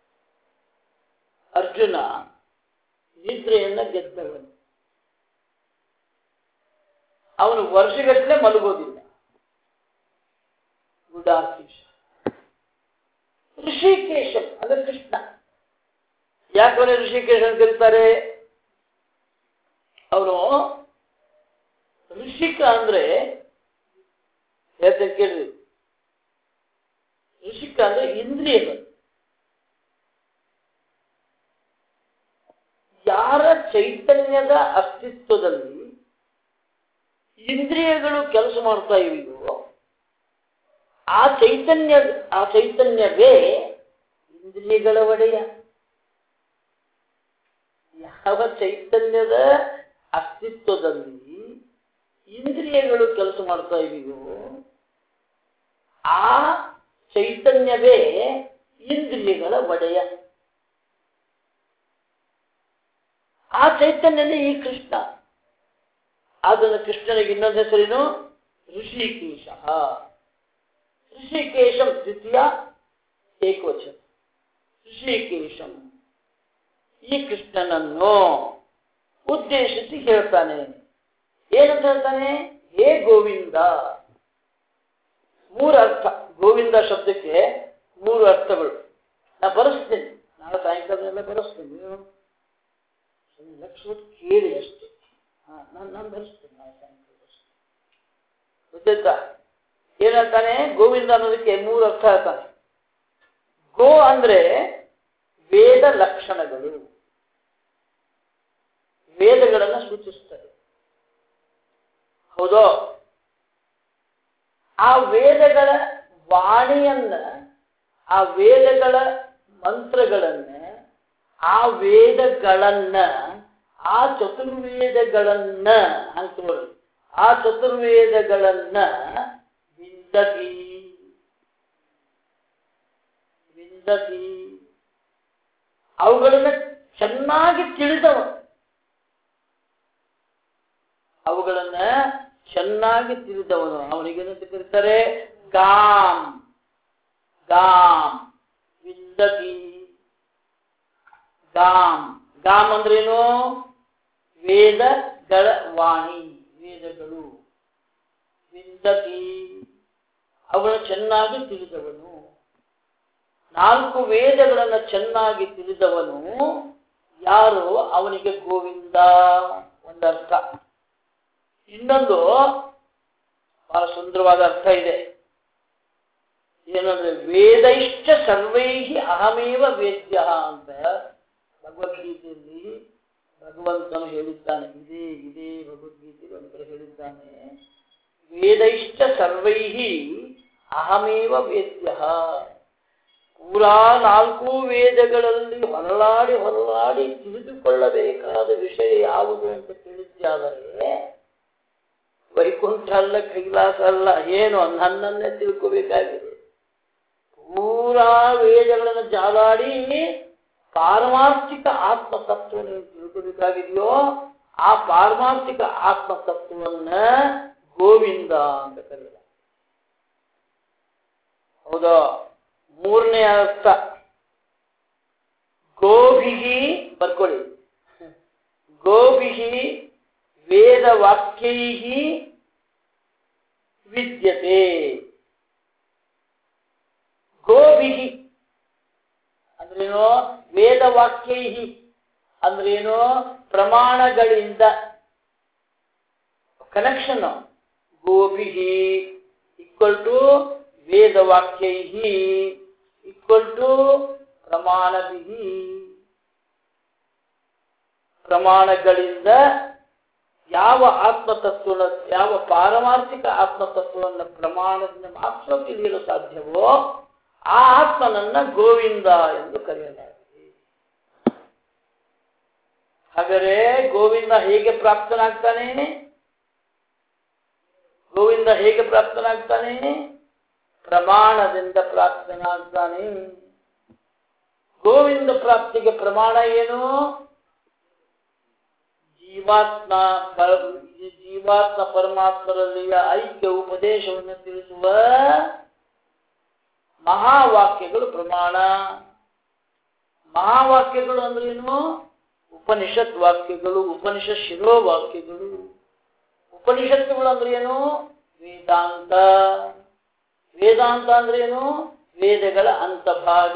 ಅರ್ಜುನ ನಿದ್ರೆಯನ್ನ ಗೆದ್ದವನು, ಅವನು ವರ್ಷಗಟ್ಟಲೆ ಮಲಗೋದಿಲ್ಲ. ಗುಡಾಕೇಶ. ಋಷಿಕೇಶ ಅಂದ್ರೆ ಕೃಷ್ಣ. ಯಾಕವನೇ ಋಷಿಕೇಶ ಅಂತ ಕರೀತಾರೆ? ಅವನು ಋಷಿಕ ಅಂದ್ರೆ ಹೇಳ್ತೇನೆ ಕೇಳ್ರಿ, ಋಷಿಕ ಅಂದ್ರೆ ಇಂದ್ರಿಯಗಳು. ಯಾರ ಚೈತನ್ಯದ ಅಸ್ತಿತ್ವದಲ್ಲಿ ಇಂದ್ರಿಯಗಳು ಕೆಲಸ ಮಾಡ್ತಾ ಇವೆಯೋ ಆ ಚೈತನ್ಯವೇ ಇಂದ್ರಿಯಗಳ ಒಡೆಯ. ಯಾವ ಚೈತನ್ಯದ ಅಸ್ತಿತ್ವದಲ್ಲಿ ಇಂದ್ರಿಯಗಳು ಕೆಲಸ ಮಾಡ್ತಾ ಇವೆಯೋ ಆ ಚೈತನ್ಯವೇ ಇಂದ್ರಿಯಗಳ ಒಡೆಯ. ಆ ಆ ಚೈತನ್ಯನೇ ಈ ಕೃಷ್ಣ. ಅದನ್ನು ಕೃಷ್ಣನಿಗೆ ಇನ್ನೊಂದು ಹೆಸರೇನು? ಋಷಿಕೇಶ. ಋಷಿಕೇಶಂ ದ್ವಿತೀಯ ಏಕವಚನ. ಋಷಿಕೇಶಂ ಈ ಕೃಷ್ಣನನ್ನು ಉದ್ದೇಶಿಸಿ ಹೇಳ್ತಾನೆ. ಏನಂತ ಹೇಳ್ತಾನೆ? ಹೇ ಗೋವಿಂದ. ಮೂರು ಅರ್ಥ. ಗೋವಿಂದ ಶಬ್ದಕ್ಕೆ ಮೂರು ಅರ್ಥಗಳು. ನಾ ಬರೆಸ್ತೇನೆ, ನಾಳೆ ಸಾಯಂಕಾಲದೆಲ್ಲ ಬರೆಸ್ತೇನೆ. ಲಕ್ಷ ಕೇಳಿ ಅಷ್ಟೇ. ನಾನು ಬರೆಸ್ತೇನೆ ನಾಳೆ ಸಾಯಂಕಾಲ. ಗೊತ್ತಾಯ್ತಾ? ಏನಂತಾನೆ? ಗೋವಿಂದ ಅನ್ನೋದಕ್ಕೆ ಮೂರು ಅರ್ಥ ಹೇಳ್ತಾನೆ. ಗೋ ಅಂದ್ರೆ ವೇದ ಲಕ್ಷಣಗಳು, ವೇದಗಳನ್ನು ಸೂಚಿಸ್ತದೆ. ಹೌದೋ? ಆ ವೇದಗಳ ವಾಣಿಯನ್ನ, ಆ ವೇದಗಳ ಮಂತ್ರಗಳನ್ನ, ಆ ವೇದಗಳನ್ನ, ಆ ಚತುರ್ವೇದಗಳನ್ನ ಅಂತ ನೋಡಿ, ಆ ಚತುರ್ವೇದಗಳನ್ನ ವಿಂದತಿ ವಿಂದತಿ ಅವುಗಳನ್ನ ಚೆನ್ನಾಗಿ ತಿಳಿದವ, ಅವುಗಳನ್ನ ಚೆನ್ನಾಗಿ ತಿಳಿದವನು. ಅವನಿಗೇನಂತ ಕರೀತಾರೆ? ಗಾಮ್. ಗಾಮ್ ವಿಂದತಿ. ಗಾಮ್. ಗಾಮ್ ಅಂದ್ರೇನು? ವೇದಗಳ ವಾಣಿ, ವೇದಗಳು. ವಿಂದತಿ ಅವುಗಳನ್ನ ಚೆನ್ನಾಗಿ ತಿಳಿದವನು. 4 ವೇದಗಳನ್ನು ಚೆನ್ನಾಗಿ ತಿಳಿದವನು ಯಾರು? ಅವನಿಗೆ ಗೋವಿಂದ ಒಂದರ್ಥ. ಇನ್ನೊಂದು ಬಹಳ ಸುಂದರವಾದ ಅರ್ಥ ಇದೆ. ಏನಂದ್ರೆ ವೇದೈಶ್ಚ ಸರ್ವೈಹಿ ಅಹಮೇವ ವೇದ್ಯ ಅಂತ ಭಗವದ್ಗೀತೆಯಲ್ಲಿ ಭಗವಂತನು ಹೇಳಿದ್ದಾನೆ. ಇದೇ ಭಗವದ್ಗೀತೆಯಲ್ಲಿ ಒಂದು ಕಡೆ ಹೇಳಿದ್ದಾನೆ, ವೇದೈಶ್ಚ ಸರ್ವೈಹಿ ಅಹಮೇವ ವೇದ್ಯ. ಪೂರಾ 4 ವೇದಗಳಲ್ಲಿ ಹೊರಳಾಡಿ ತಿಳಿದುಕೊಳ್ಳಬೇಕಾದ ವಿಷಯ ಯಾವುದು ಅಂತ ತಿಳಿದ್ಯಾದರೆ ವೈಕುಂಠ ಅಲ್ಲ, ಕೈಲಾಸ ಅಲ್ಲ, ಏನು ನನ್ನನ್ನೇ ತಿಳ್ಕೋಬೇಕಾಗಿದೆ. ಪೂರಾ ವೇದಗಳನ್ನು ಜಾಲಾಡಿ ಪಾರಮಾರ್ಥಿಕ ಆತ್ಮತತ್ವವನ್ನು ತಿಳ್ಕೋಬೇಕಾಗಿದೆಯೋ ಆ ಪಾರಮಾರ್ಥಿಕ ಆತ್ಮತತ್ವವನ್ನ ಗೋವಿಂದ ಅಂತ ಕರೆಯಲ್ಲ. ಹೌದಾ? ಮೂರನೇ ಅರ್ಥ ಗೋಭಿಹಿ, ಬರ್ಕೊಳ್ಳಿ, ಗೋಭಿಹಿ ವೇದವಾಕ್ಯೈಹಿ ವಿದ್ಯತೆ. ಗೋಭಿಹಿ ಅಂದ್ರೇನು? ವೇದವಾಕ್ಯೈಹಿ ಅಂದ್ರೇನು? ಪ್ರಮಾಣಗಳಿಂದ. ಕನೆಕ್ಷನ್. ಗೋಭಿಹಿ ಈಕ್ವಲ್ ಟು ವೇದವಾಕ್ಯೈಹಿ ಈಕ್ವಲ್ ಟು ಪ್ರಮಾಣಭಿಹಿ. ಪ್ರಮಾಣಗಳಿಂದ ಯಾವ ಆತ್ಮತತ್ವನ, ಯಾವ ಪಾರಮಾರ್ಥಿಕ ಆತ್ಮತತ್ವವನ್ನು ಪ್ರಮಾಣದಿಂದ ಮಾತ್ರ ತಿಳಿಯಲು ಸಾಧ್ಯವೋ ಆ ಆತ್ಮನನ್ನ ಗೋವಿಂದ ಎಂದು ಕರೆಯಲಾಗಿದೆ. ಹಾಗಾದರೆ ಗೋವಿಂದ ಹೇಗೆ ಪ್ರಾಪ್ತನಾಗ್ತಾನೆ? ಗೋವಿಂದ ಹೇಗೆ ಪ್ರಾಪ್ತನಾಗ್ತಾನೆ? ಪ್ರಮಾಣದಿಂದ ಪ್ರಾಪ್ತನಾಗ್ತಾನೆ. ಗೋವಿಂದ ಪ್ರಾಪ್ತಿಗೆ ಪ್ರಮಾಣ ಏನು? ಜೀವಾತ್ಮ ಪರಮಾತ್ಮರಲ್ಲಿಯ ಐಕ್ಯ ಉಪದೇಶವನ್ನು ತಿಳಿಸುವ ಮಹಾವಾಕ್ಯಗಳು ಪ್ರಮಾಣ. ಮಹಾವಾಕ್ಯಗಳು ಅಂದ್ರೇನು? ಉಪನಿಷತ್ ವಾಕ್ಯಗಳು, ಉಪನಿಷತ್ ಶಿರೋವಾಕ್ಯಗಳು. ಉಪನಿಷತ್ತುಗಳು ಅಂದ್ರೇನು? ವೇದಾಂತ. ವೇದಾಂತ ಅಂದ್ರೇನು? ವೇದಗಳ ಅಂತಭಾಗ.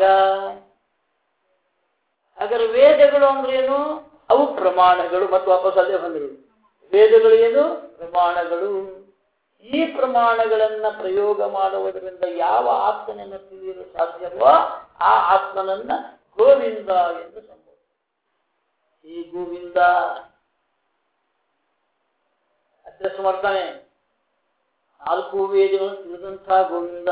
ಹಾಗಾದ್ರೆ ವೇದಗಳು ಅಂದ್ರೇನು? ಅವು ಪ್ರಮಾಣಗಳು. ಮತ್ತು ವಾಪಸ್ ಅಲ್ಲೇ ಬಂದರು. ವೇದಗಳು ಏನು? ಪ್ರಮಾಣಗಳು. ಈ ಪ್ರಮಾಣಗಳನ್ನ ಪ್ರಯೋಗ ಮಾಡುವುದರಿಂದ ಯಾವ ಆತ್ಮನನ್ನು ತಿಳಿಯಲು ಸಾಧ್ಯವೋ ಆ ಆತ್ಮನನ್ನ ಗೋವಿಂದ ಎಂದು ಸಂಬೋಧ. ಈ ಗೋವಿಂದ ಅಡ್ರೆಸ್ ಮಾಡ್ತಾನೆ. 4 ವೇದಗಳನ್ನು ತಿಳಿದಂತಹ ಗೋವಿಂದ,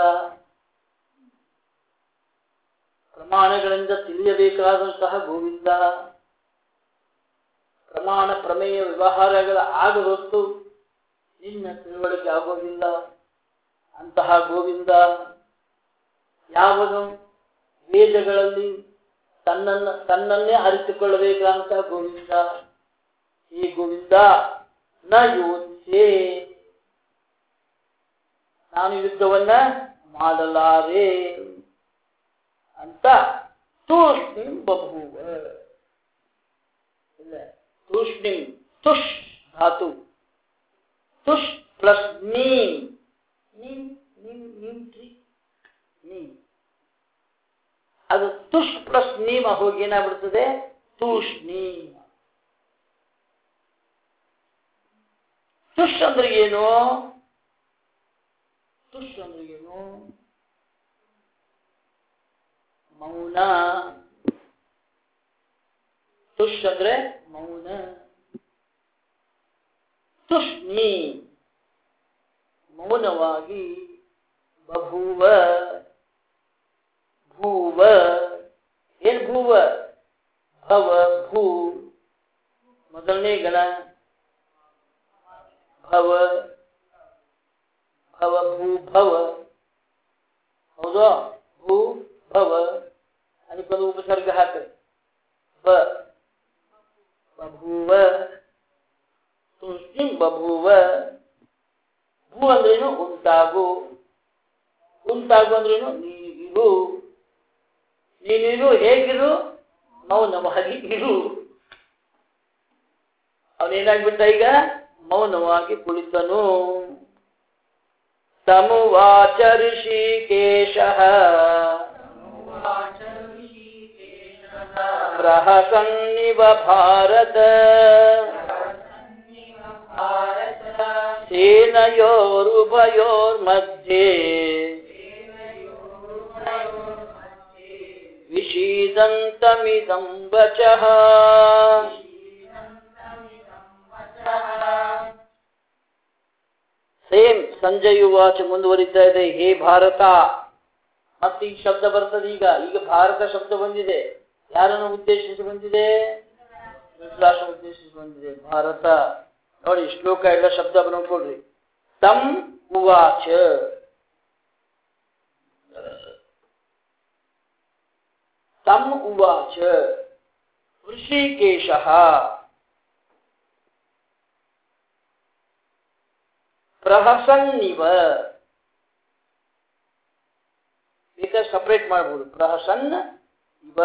ಪ್ರಮಾಣಗಳಿಂದ ತಿಳಿಯಬೇಕಾದಂತಹ ಗೋವಿಂದ, ಪ್ರಮಾಣ ಪ್ರಮೇಯ ವ್ಯವಹಾರಗಳ ಆಗದೊತ್ತು ನಿನ್ನ ತಿಳುವಳಿಕೆ ಆಗೋದಿಲ್ಲ ಅಂತಹ ಗೋವಿಂದ. ಯಾವನು ವೇದಗಳಲ್ಲಿ ತನ್ನನ್ನೇ ಅರಿತುಕೊಳ್ಳಬೇಕಾದಂತಹ ಗೋವಿಂದ, ಹೇ ಗೋವಿಂದ ನ ಯೋತ್ಸೆ, ನಾನು ಯುದ್ಧವನ್ನ ಮಾಡಲಾರೆ ಅಂತ ತೂಷ್ಣಿಂ ಬಭೂವ. ಇಲ್ಲ, ತೂಷ್ಣಿಂ ತುಷ್ ಧಾತು, ತುಷ್ plus neem, neem neem neem tree neem, ಅದು ತುಷ್ ಪ್ಲಸ್ ನೀಮ ಹೋಗಿ ಏನಾಗ್ಬಿಡ್ತದೆ ತೂಷ್ಣೀಮ. ತುಷ್ ಅಂದ್ರೆ ಏನು? ತುಷ್ ಅಂದ್ರೆ ಏನು? ಮೌನ. ತುಷ್ ಅಂದ್ರೆ ಮೌನ. ತುಷ್ಣಿ ಮೌನವಾಗಿ, ಬಭೂವ ಭೂವ. ಏನ್ ಭೂವ? ಭವ ಭೂ, ಮೊದಲನೇ ಗಣ ಭವ, ಭವ ಭೂ ಭವ, ಹೌದಾ? ಭೂ ಭವ, ಅದಕ್ಕೊಂದು ಉಪಸರ್ಗ ಹಾಕ್ರಿ, ಬ ಬಭೂವ, ತುಷ್ಣಿ ಬಭೂವ. ಭೂ ಅಂದ್ರೇನು? ಉಂಟಾಗು. ಉಂಟಾಗು ಅಂದ್ರೇನು? ನೀರು. ನೀನಿರು, ಹೇಗಿರು? ಮೌನವಾಗಿ ಇರು. ಅವನೇನಾಗ್ಬಿಟ್ಟ ಈಗ? ಮೌನವಾಗಿ ಕುಳಿತನು. ತಮುವಾಚ ಋಷಿಕೇಶಃ ಪ್ರಹಸನ್ನಿವ ಭಾರತ ಸೇನಯೋರುಭಯೋರ್ಮಧ್ಯೆ ವಿಷೀದಂತಮಿದಂ ವಚಃ. ಸೇಮ್ ಸಂಜಯುವಾಚ ಮುಂದುವರಿತಾ ಇದೆ. ಹೇ ಭಾರತ, ಮತ್ತೆ ಈ ಶಬ್ದ ಬರ್ತದೆ. ಈಗ ಭಾರತ ಶಬ್ದ ಬಂದಿದೆ. ಯಾರನ್ನು ಉದ್ದೇಶಿಸಿ ಬಂದಿದೆ? ಧೃತರಾಷ್ಟ್ರ ಉದ್ದೇಶಿಸಿ ಬಂದಿದೆ ಭಾರತ. ನೋಡಿ, ಶ್ಲೋಕ ಎಲ್ಲ ಶಬ್ದ ನೋಡ್ಕೊಡ್ರಿ. ತಂ ಉವಾಚ, ತಂ ಉವಾಚ ಋಷಿಕೇಶಃ ಪ್ರಹಸನ್ನಿವ. ಬೇಕಾದ್ರೆ ಸಪರೇಟ್ ಮಾಡಬಹುದು. ಪ್ರಹಸನ್ ಇವ,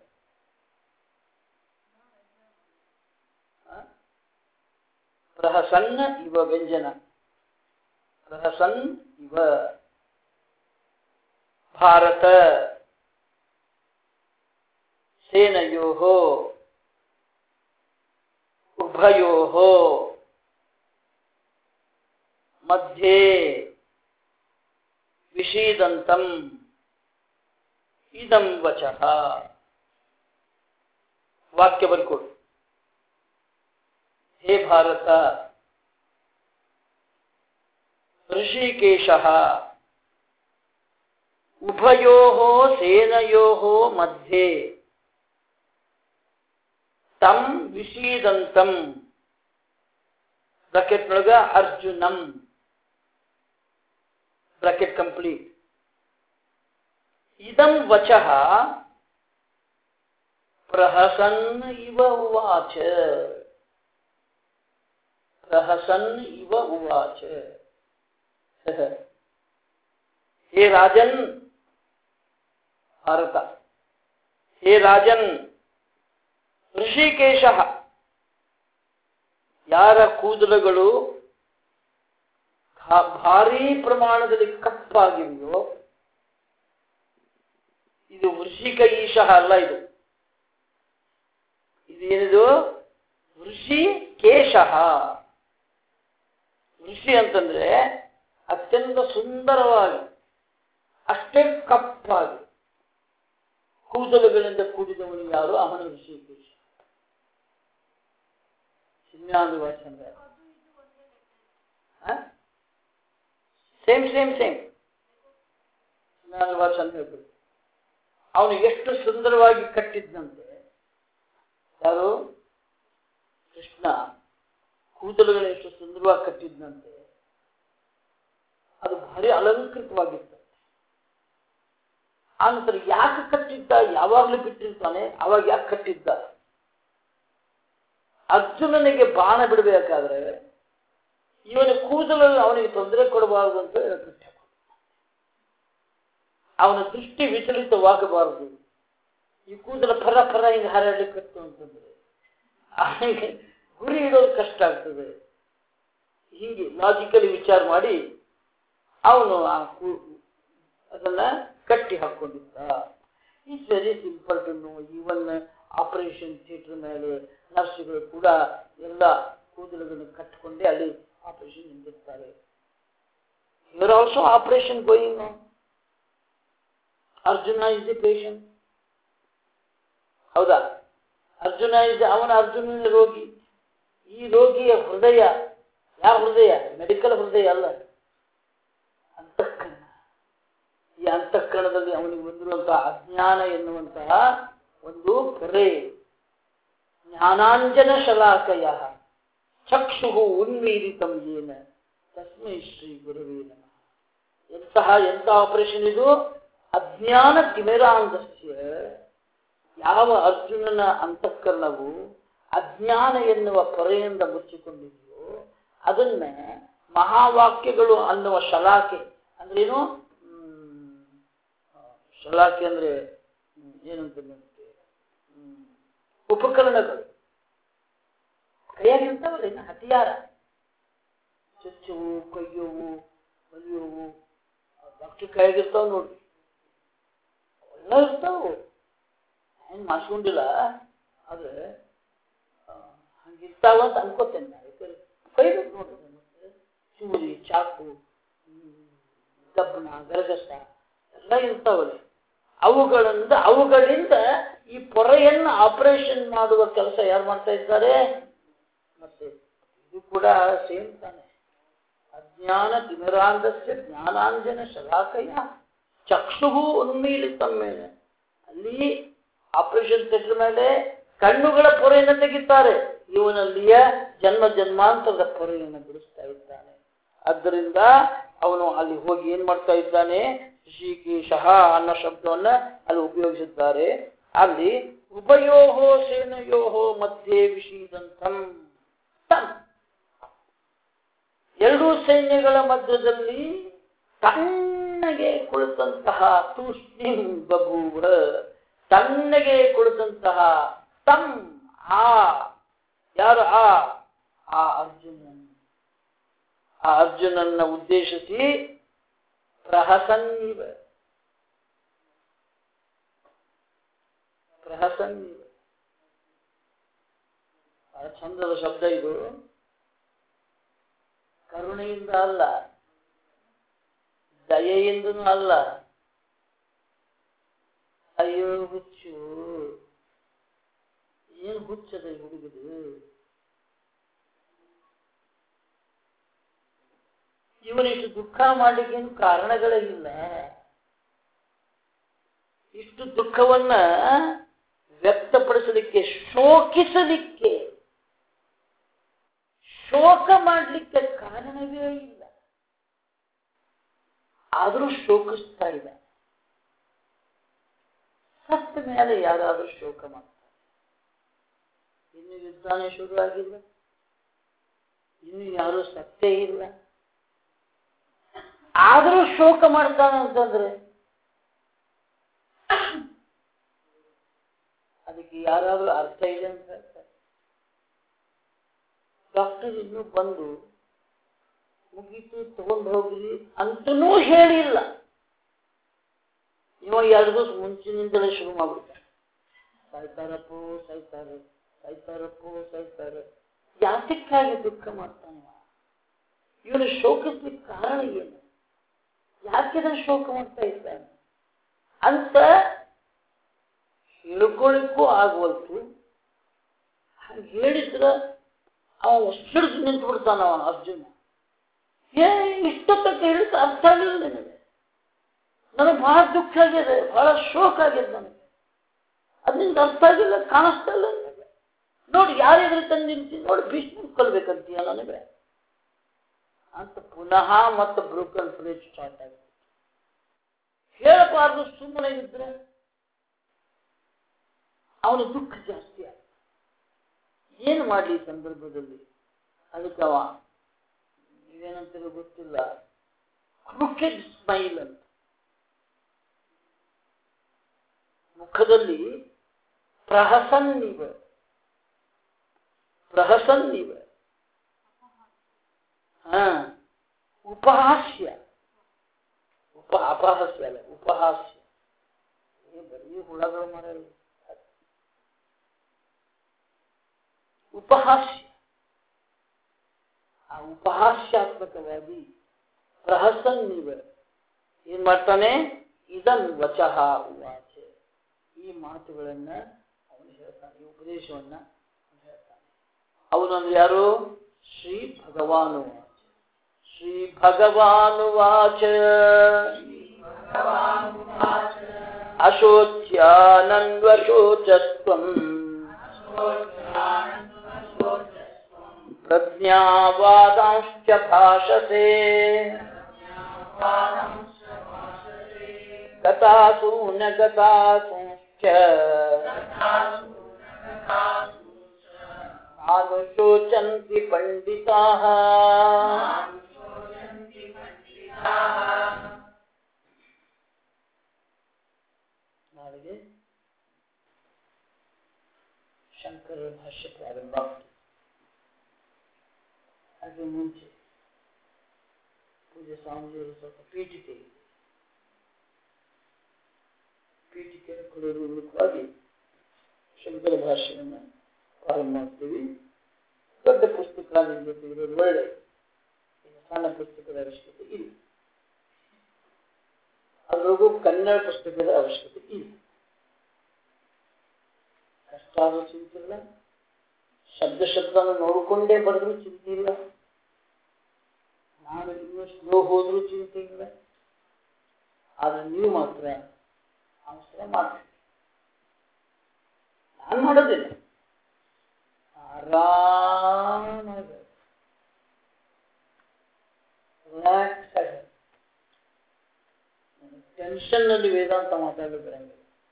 ಪ್ರಹಸನ್ನ ಇವ ವ್ಯಂಜನ. ಪ್ರಹಸನ್ ಇವ ಭಾರತ ಸೇನಯೋಃ ಉಭಯೋಃ ಮಧ್ಯೆ ವಿಷೀದಂತಂ ಇದಂ ವಚಃ. ವಾಕ್ಯ ಬರ್ಕೊಡು. ಹೇ ಭಾರತ, ಋಷಿಕೇಶಃ ಉಭಯೋಃ ಸೇನಯೋಃ ಮಧ್ಯೆ ತಂ ವಿಷೀದಂತಂ, ಬ್ರಾಕೆಟ್ ಒಳಗ ಅರ್ಜುನಂ, ಬ್ರಾಕೆಟ್ ಕಂಪ್ಲೀಟ್. ಇದಂ ವಚಃ ಪ್ರಹಸನ್ ಇವ ಉವಾಚ. ಪ್ರಹಸನ್ ಇವ ಉವಾಚ. ಹೇ ರಾಜನ್, ಭಾರತ, ಹೇ ರಾಜನ್, ಋಷಿಕೇಶಃ, ಯಾರ ಕೂದಲುಗಳು ಭಾರೀ ಪ್ರಮಾಣದಲ್ಲಿ ಕಪ್ಪಾಗಿವೆಯೋ, ಇದು ವೃಷಿಕ ಈಶಃ ಅಲ್ಲ, ಇದೇನಿದು? ಋಷಿಕೇಶಃ. ಋಷಿ ಅಂತಂದ್ರೆ ಅತ್ಯಂತ ಸುಂದರವಾಗಿ, ಅಷ್ಟೇ ಕಪ್ಪಾಗಿ ಕೂದಲುಗಳಿಂದ ಕೂಡಿದವನು ಯಾರು? ಅವನು ಋಷಿಕೇಶ. ಚಿನ್ಯಾದು ವಾಚನ ಸೇಮ್ ಸೇಮ್ ಸೇಮ್ ಚಿನ್ಯಾದು ವಾಚನ ಹೇಳ್ಬೇಕು. ಅವನು ಎಷ್ಟು ಸುಂದರವಾಗಿ ಕಟ್ಟಿದ್ದಂತೆ, ಯಾರು? ಕೃಷ್ಣ ಕೂದಲುಗಳು ಎಷ್ಟು ಸುಂದರವಾಗಿ ಕಟ್ಟಿದ್ದಂತೆ, ಅದು ಭಾರಿ ಅಲಂಕೃತವಾಗಿತ್ತು. ಆನಂತರ ಯಾಕೆ ಕಟ್ಟಿದ್ದ? ಯಾವಾಗಲೂ ಬಿಟ್ಟಿರ್ತಾನೆ, ಅವಾಗ ಯಾಕೆ ಕಟ್ಟಿದ್ದ? ಅರ್ಜುನನಿಗೆ ಬಾಣ ಬಿಡಬೇಕಾದ್ರೆ ಇವನ ಕೂದಲಲ್ಲಿ ಅವನಿಗೆ ತೊಂದರೆ ಕೊಡಬಾರದು ಅಂತ ಕಟ್ಟ, ಅವನ ದೃಷ್ಟಿ ವಿಚಲಿತವಾಗಬಾರದು. ಈ ಕೂದಲ ಫರ ಫರ ಹಿಂಗೆ ಹಾರಾಡ್ಲಿಕ್ಕೆ ಅಂತಂದ್ರೆ ಅವನಿಗೆ ಗುರಿ ಇಡೋದು ಕಷ್ಟ ಆಗ್ತದೆ. ಹೀಗೆ ಲಾಜಿಕಲಿ ವಿಚಾರ ಮಾಡಿ ಅವನು ಅದನ್ನ ಕಟ್ಟಿ ಹಾಕೊಂಡಿದ್ದ. It's very simple to know. Even operation theatre ಮೇಲೆ ನರ್ಸ್ಗಳು ಕೂಡ ಎಲ್ಲ ಕೂದಲುಗಳನ್ನು ಕಟ್ಟಿಕೊಂಡೇ ಅಲ್ಲಿ ಆಪರೇಷನ್ ನಿಂತಿರ್ತಾರೆ. ಇವರ್ also operation going on. Arjuna is the patient. ಹೌದಾ? ಅರ್ಜುನನ ರೋಗಿ. ಈ ರೋಗಿಯ ಹೃದಯ ಯಾವ ಹೃದಯ? ಮೆಡಿಕಲ್ ಹೃದಯ ಅಲ್ಲ, ಅಂತಃಕರಣ. ಈ ಅಂತಃಕರಣದಲ್ಲಿ ಅವನಿಗೆ ಬಂದಿರುವಂತಹ ಅಜ್ಞಾನ ಎನ್ನುವಂತಹ ಒಂದು ಪೊರೆ. ಜ್ಞಾನಾಂಜನ ಶಲಾಕಯ ಚಕ್ಷು ಉನ್ಮೀಲಿತಂ ಯೇನ ತಸ್ಮೈ ಶ್ರೀ ಗುರುವೇ ನಮಃ. ಎಂಥ ಆಪರೇಷನ್ ಇದು? ಅಜ್ಞಾನ ತಿಮಿರಾಂಧಸ್ಯ. ಯಾವ ಅರ್ಜುನನ ಅಂತಃಕರಣವು ಅಜ್ಞಾನ ಎನ್ನುವ ಪೊರೆಯಿಂದ ಮುಚ್ಚಿಕೊಂಡಿದೆಯೋ ಅದನ್ನ ಮಹಾವಾಕ್ಯಗಳು ಅನ್ನುವ ಶಲಾಕೆ ಅಂದ್ರೇನು? ಶಲಾಕೆ ಅಂದ್ರೆ ಏನಂತ ಉಪಕರಣಗಳು ಕೈಯಾಗಿರ್ತಾವಲ್ಲ, ಇನ್ನು ಹತಿಯಾರ, ಚುಚ್ಚುವು, ಕೊಯ್ಯುವು, ಹೊಲಿಯುವು, ಡಾಕ್ಟರ್ ಕೈಯಾಗಿರ್ತಾವ ನೋಡಿ, ಎಲ್ಲ ಇರ್ತಾವು. ಹೆಂಗ್ ಮಾಡಿಸ್ಕೊಂಡಿಲ್ಲ, ಆದ್ರೆ ಹಂಗಿರ್ತಾವ ಅಂತ ಅನ್ಕೋತೇನೆ ನಾನು. ಕೈಬೇಕು ನೋಡ್ರಿ, ಚೂರಿ, ಚಾಕು, ಕಬ್ಬಣ, ಗರಗಸ ಎಲ್ಲ ಇರ್ತಾವಲ್ಲ. ಅವುಗಳಿಂದ ಈ ಪೊರೆಯನ್ನು ಆಪರೇಷನ್ ಮಾಡುವ ಕೆಲಸ ಯಾರು ಮಾಡ್ತಾ ಇದ್ದಾರೆ? ಮತ್ತೆ ಇದು ಕೂಡ ಸೇಮ್ ತಾನೆ. ಅಜ್ಞಾನ ತಿಮಿರಾಂಧಸ್ಯ ಜ್ಞಾನಾಂಜನ ಶಲಾಕಯ ಚಕ್ಷುಗೂ ಉನ್ಮೀಲಿತಂ ಮೇಲೆ. ಅಲ್ಲಿ ಆಪರೇಷನ್ ಥಿಯೇಟರ್ ಮೇಲೆ ಕಣ್ಣುಗಳ ಪೊರೆಯನ್ನು ತೆಗಿತಾರೆ. ಇವನಲ್ಲಿಯ ಜನ್ಮ ಜನ್ಮಾಂತರದ ಪೊರೆಯನ್ನು ಬಿಡಿಸ್ತಾ ಇದ್ದಾನೆ. ಆದ್ದರಿಂದ ಅವನು ಅಲ್ಲಿ ಹೋಗಿ ಏನ್ ಮಾಡ್ತಾ ಇದ್ದಾನೆ? ಋಷಿಕೇಶಃ ಅನ್ನೋ ಶಬ್ದವನ್ನ ಅಲ್ಲಿ ಉಪಯೋಗಿಸಿದ್ದಾರೆ. ಅಲ್ಲಿ ಉಭಯೋಹೋ ಸೇನಯೋಹೋ ಮಧ್ಯೆ ವಿಷೀದಂತಂ. ಎರಡೂ ಸೈನ್ಯಗಳ ಮಧ್ಯದಲ್ಲಿ ತಣ್ಣಗೆ ಕುಳಿತಂತಹ ತೂಷ್ಣಿಂ ಬಭೂವ. ತಣ್ಣಗೆ ಕುಳಿತಂತಹ ತಂ ಯಾರು? ಆ ಅರ್ಜುನನ್ನ ಉದ್ದೇಶಿಸಿ ಪ್ರಹಸನ್ನಿವ ಚಂದದ ಶಬ್ದ ಇದು. ಕರುಣೆಯಿಂದ ಅಲ್ಲ, ದಯೆಯಿಂದನೂ ಅಲ್ಲ. ಅಯ್ಯೋ ಹುಚ್ಚು, ಏನು ಹುಚ್ಚದ ಹುಡುಗದು, ಇವನಿಷ್ಟು ದುಃಖ ಮಾಡಲಿಕ್ಕೇನು ಕಾರಣಗಳೇ ಇಲ್ಲ. ಇಷ್ಟು ದುಃಖವನ್ನ ವ್ಯಕ್ತಪಡಿಸಲಿಕ್ಕೆ, ಶೋಕಿಸಲಿಕ್ಕೆ, ಶೋಕ ಮಾಡಲಿಕ್ಕೆ ಕಾರಣವೇ ಇಲ್ಲ. ಆದರೂ ಶೋಕಿಸ್ತಾ ಇದೆ. ಸತ್ತ ಮೇಲೆ ಯಾರಾದರೂ ಶೋಕ ಮಾಡ್ತಾರೆ? ಇನ್ನು ಯುದ್ಧನೇ ಶುರು ಆಗಿಲ್ಲ, ಇನ್ನು ಯಾರೂ ಸತ್ತೇ ಇಲ್ಲ, ಆದರೂ ಶೋಕ ಮಾಡ್ತಾನೆ ಅಂತಂದ್ರೆ ಅದಕ್ಕೆ ಯಾರಾದ್ರೂ ಅರ್ಥ ಇದೆ ಅಂತ ಹೇಳ್ತಾರೆ. ಡಾಕ್ಟರ್ ಇನ್ನೂ ಬಂದು ಮುಗೀತು ತಗೊಂಡು ಹೋಗ್ರಿ ಅಂತನೂ ಹೇಳಿಲ್ಲ. ಇವ 2 ದಿವಸ ಮುಂಚಿನಿಂದಲೇ ಶುರು ಮಾಡ್ಬಿಡ್ತಾರೆ. ಸಾಯ್ತಾರಪ್ಪೋ ಸಾಯ್ತಾರೆ, ಸಾಯ್ತಾರಪ್ಪೋ ಸಾಯ್ತಾರೆ. ಯಾತಕ್ಕಾಗಿ ದುಃಖ ಮಾಡ್ತಾನೆ? ಇವನು ಶೋಕಿಸ್ಲಿಕ್ಕೆ ಕಾರಣ ಏನು? ಯಾಕೆ ಶೋಕ ಮಾಡ್ತಾ ಇದ್ದಾನೆ ಅಂತ ಹೇಳ್ಕೊಳ್ಳಿಕ್ಕೂ ಆಗವಲ್ತು. ಹಾಗೆ ಹೇಳಿದ್ರೆ ಅವ ಸಿಡಿದು ನಿಂತು ಬಿಡ್ತಾನ ಅರ್ಜುನ. ಇಷ್ಟೊತ್ತ ಹೇಳಿದ್ರೆ ಅರ್ಥ ಆಗಿಲ್ಲ ನನಗೆ. ನನಗೆ ಬಹಳ ದುಃಖ ಆಗಿದೆ, ಬಹಳ ಶೋಕ ಆಗಿದೆ ನನಗೆ. ಅದರಿಂದ ಅರ್ಥ ಆಗಿಲ್ಲ, ಕಾಣಿಸ್ತಾ ಇಲ್ಲ ನನಗೆ. ನೋಡಿ ಯಾರ್ಯಾರು ತಂದು ನಿಂತು ನೋಡಿ ಭೀಷ್ಮ ಕೊಲ್ಬೇಕಂತೀಯ ನನಗೆ ಅಂತ ಪುನಃ ಮತ್ತೆ ಬ್ರೋಕನ್ ಫ್ಲೇಜ್ ಸ್ಟಾರ್ಟ್ ಆಗಿದೆ. ಹೇಳಬಾರ್ದು, ಸುಮ್ಮನೆ ಇದ್ರೆ ಅವನ ದುಃಖ ಜಾಸ್ತಿ ಆಗುತ್ತೆ. ಏನು ಮಾಡಲಿ ಈ ಸಂದರ್ಭದಲ್ಲಿ? ಅದಕ್ಕೆ ಅವ ನೀವೇನಂತೀರೋ ಗೊತ್ತಿಲ್ಲ, ಕ್ರೂಕೆಡ್ ಸ್ಮೈಲ್ ಅಂತ ಮುಖದಲ್ಲಿ ಪ್ರಹಸನ್ನಿವ ಉಪಹಾಸ್ಯ, ಅಪಹಾಸ್ಯ ಅಲ್ಲ, ಉಪಹಾಸ್ಯ. ಬರೀ ಹುಳಗಳು ಮಾಡಲ್ಲ, ಉಪಹಾಸ್ಯ. ಆ ಉಪಹಾಸ್ಯಾತ್ಮಕವಾಗಿ ಪ್ರಹಸನ್ನಿವ ಏನ್ ಮಾಡ್ತಾನೆ? ಇದಂ ವಚಃ ಉವಾಚ, ಈ ಮಾತುಗಳನ್ನ ಅವನು ಹೇಳ್ತಾನೆ, ಈ ಉಪದೇಶವನ್ನ ಅವನು ಹೇಳ್ತಾನೆ. ಅವನಂದ್ರೆ ಯಾರು? ಶ್ರೀ ಭಗವಾನುವಾಚ. ಶ್ರೀ ಭಗವಾನುವಾಚ ಅಶೋಚ್ಯಾನನ್ವಶೋಚಸ್ತ್ವಂ ಪ್ರಜ್ಞಾವಾದಾಂಶ್ಚ ಭಾಷಸೆ ಗತಾಸು ನ ಗತಾಸೂಶ್ಚ ನಾನುಶೋಚಂತಿ ಪಂಡಿತಾಃ. ನಾಳೆಗೆ ಶಂಕರ ಭಾಷ್ಯ ಪ್ರಾರಂಭ. ಹಾಗೆ ಮುಂಚೆ ಪೂಜೆ ಸ್ವಾಮಿಜಿಯವರು ಸ್ವಲ್ಪ ಪೀಠಿಕೆ ಕೊಡುವುದಕ್ಕಾಗಿ ಶಂಕರ ಭಾಷ್ಯವನ್ನು ಪ್ರಾರಂಭ ಮಾಡ್ತೀವಿ. ದೊಡ್ಡ ಪುಸ್ತಕ ನಿಮ್ಮ ಜೊತೆ ಇರೋದು ಒಳ್ಳೆ, ಸಣ್ಣ ಪುಸ್ತಕದ ಅವಶ್ಯಕತೆ ಇಲ್ಲ, ಅದ್ರಿಗೂ ಕನ್ನಡ ಪುಸ್ತಕದ ಅವಶ್ಯಕತೆ ಇಲ್ಲ. ಕಷ್ಟ ಆದ್ರೂ ಚಿಂತಿಲ್ಲ, ಶಬ್ದನ ನೋಡಿಕೊಂಡೇ ಬರೆದ್ರೂ ಚಿಂತೆ ಇಲ್ಲ, ನಾನು ಇನ್ನೂ ಸ್ಲೋ ಹೋದ್ರೂ ಚಿಂತೆ ಇಲ್ಲ. ಆದ್ರೆ ನೀವು ಮಾತ್ರ ಅವಸರ ಮಾಡ್ತೀವಿ. ನಾನು ಮಾಡೋದಿಲ್ಲ, ಆರಾಮಾಗಿ ರಿಲ್ಯಾಕ್ಸ್ ಆಗಿ ಟೆನ್ಷನ್ ನಲ್ಲಿ ವೇದಾಂತ ಮಾತಾಡಲು ಬರಂಗಿಲ್ಲ.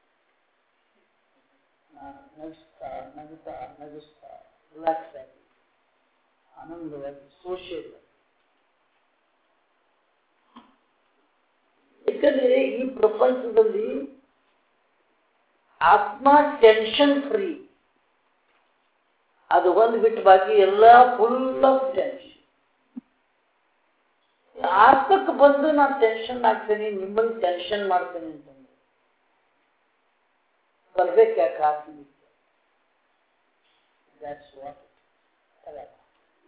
ನಗಿಸ್ತಾ ರಿಲ್ಯಾಕ್ಸ್ ಆಗಿ ಆನಂದವಾಗಿ ಸೋಷಿಯಲ್. ಯಾಕಂದ್ರೆ ಈ ಪ್ರಪಂಚದಲ್ಲಿ ಆತ್ಮ ಟೆನ್ಷನ್ ಫ್ರೀ, ಅದು ಒಂದು ಬಿಟ್ಟು ಬಾಕಿ ಎಲ್ಲ ಫುಲ್ ಆಫ್ ಟೆನ್ಷನ್. ಆತ್ಮಕ್ಕೆ ಬಂದು ನಾನು ಟೆನ್ಷನ್ ಆಗ್ತೇನೆ, ನಿಮ್ಮನ್ನು ಟೆನ್ಷನ್ ಮಾಡ್ತೇನೆ ಅಂತಂದ್ರೆ ಬರ್ಬೇಕು ಯಾಕೆ ಆತ್ಮಕ್ಕೆ? That's what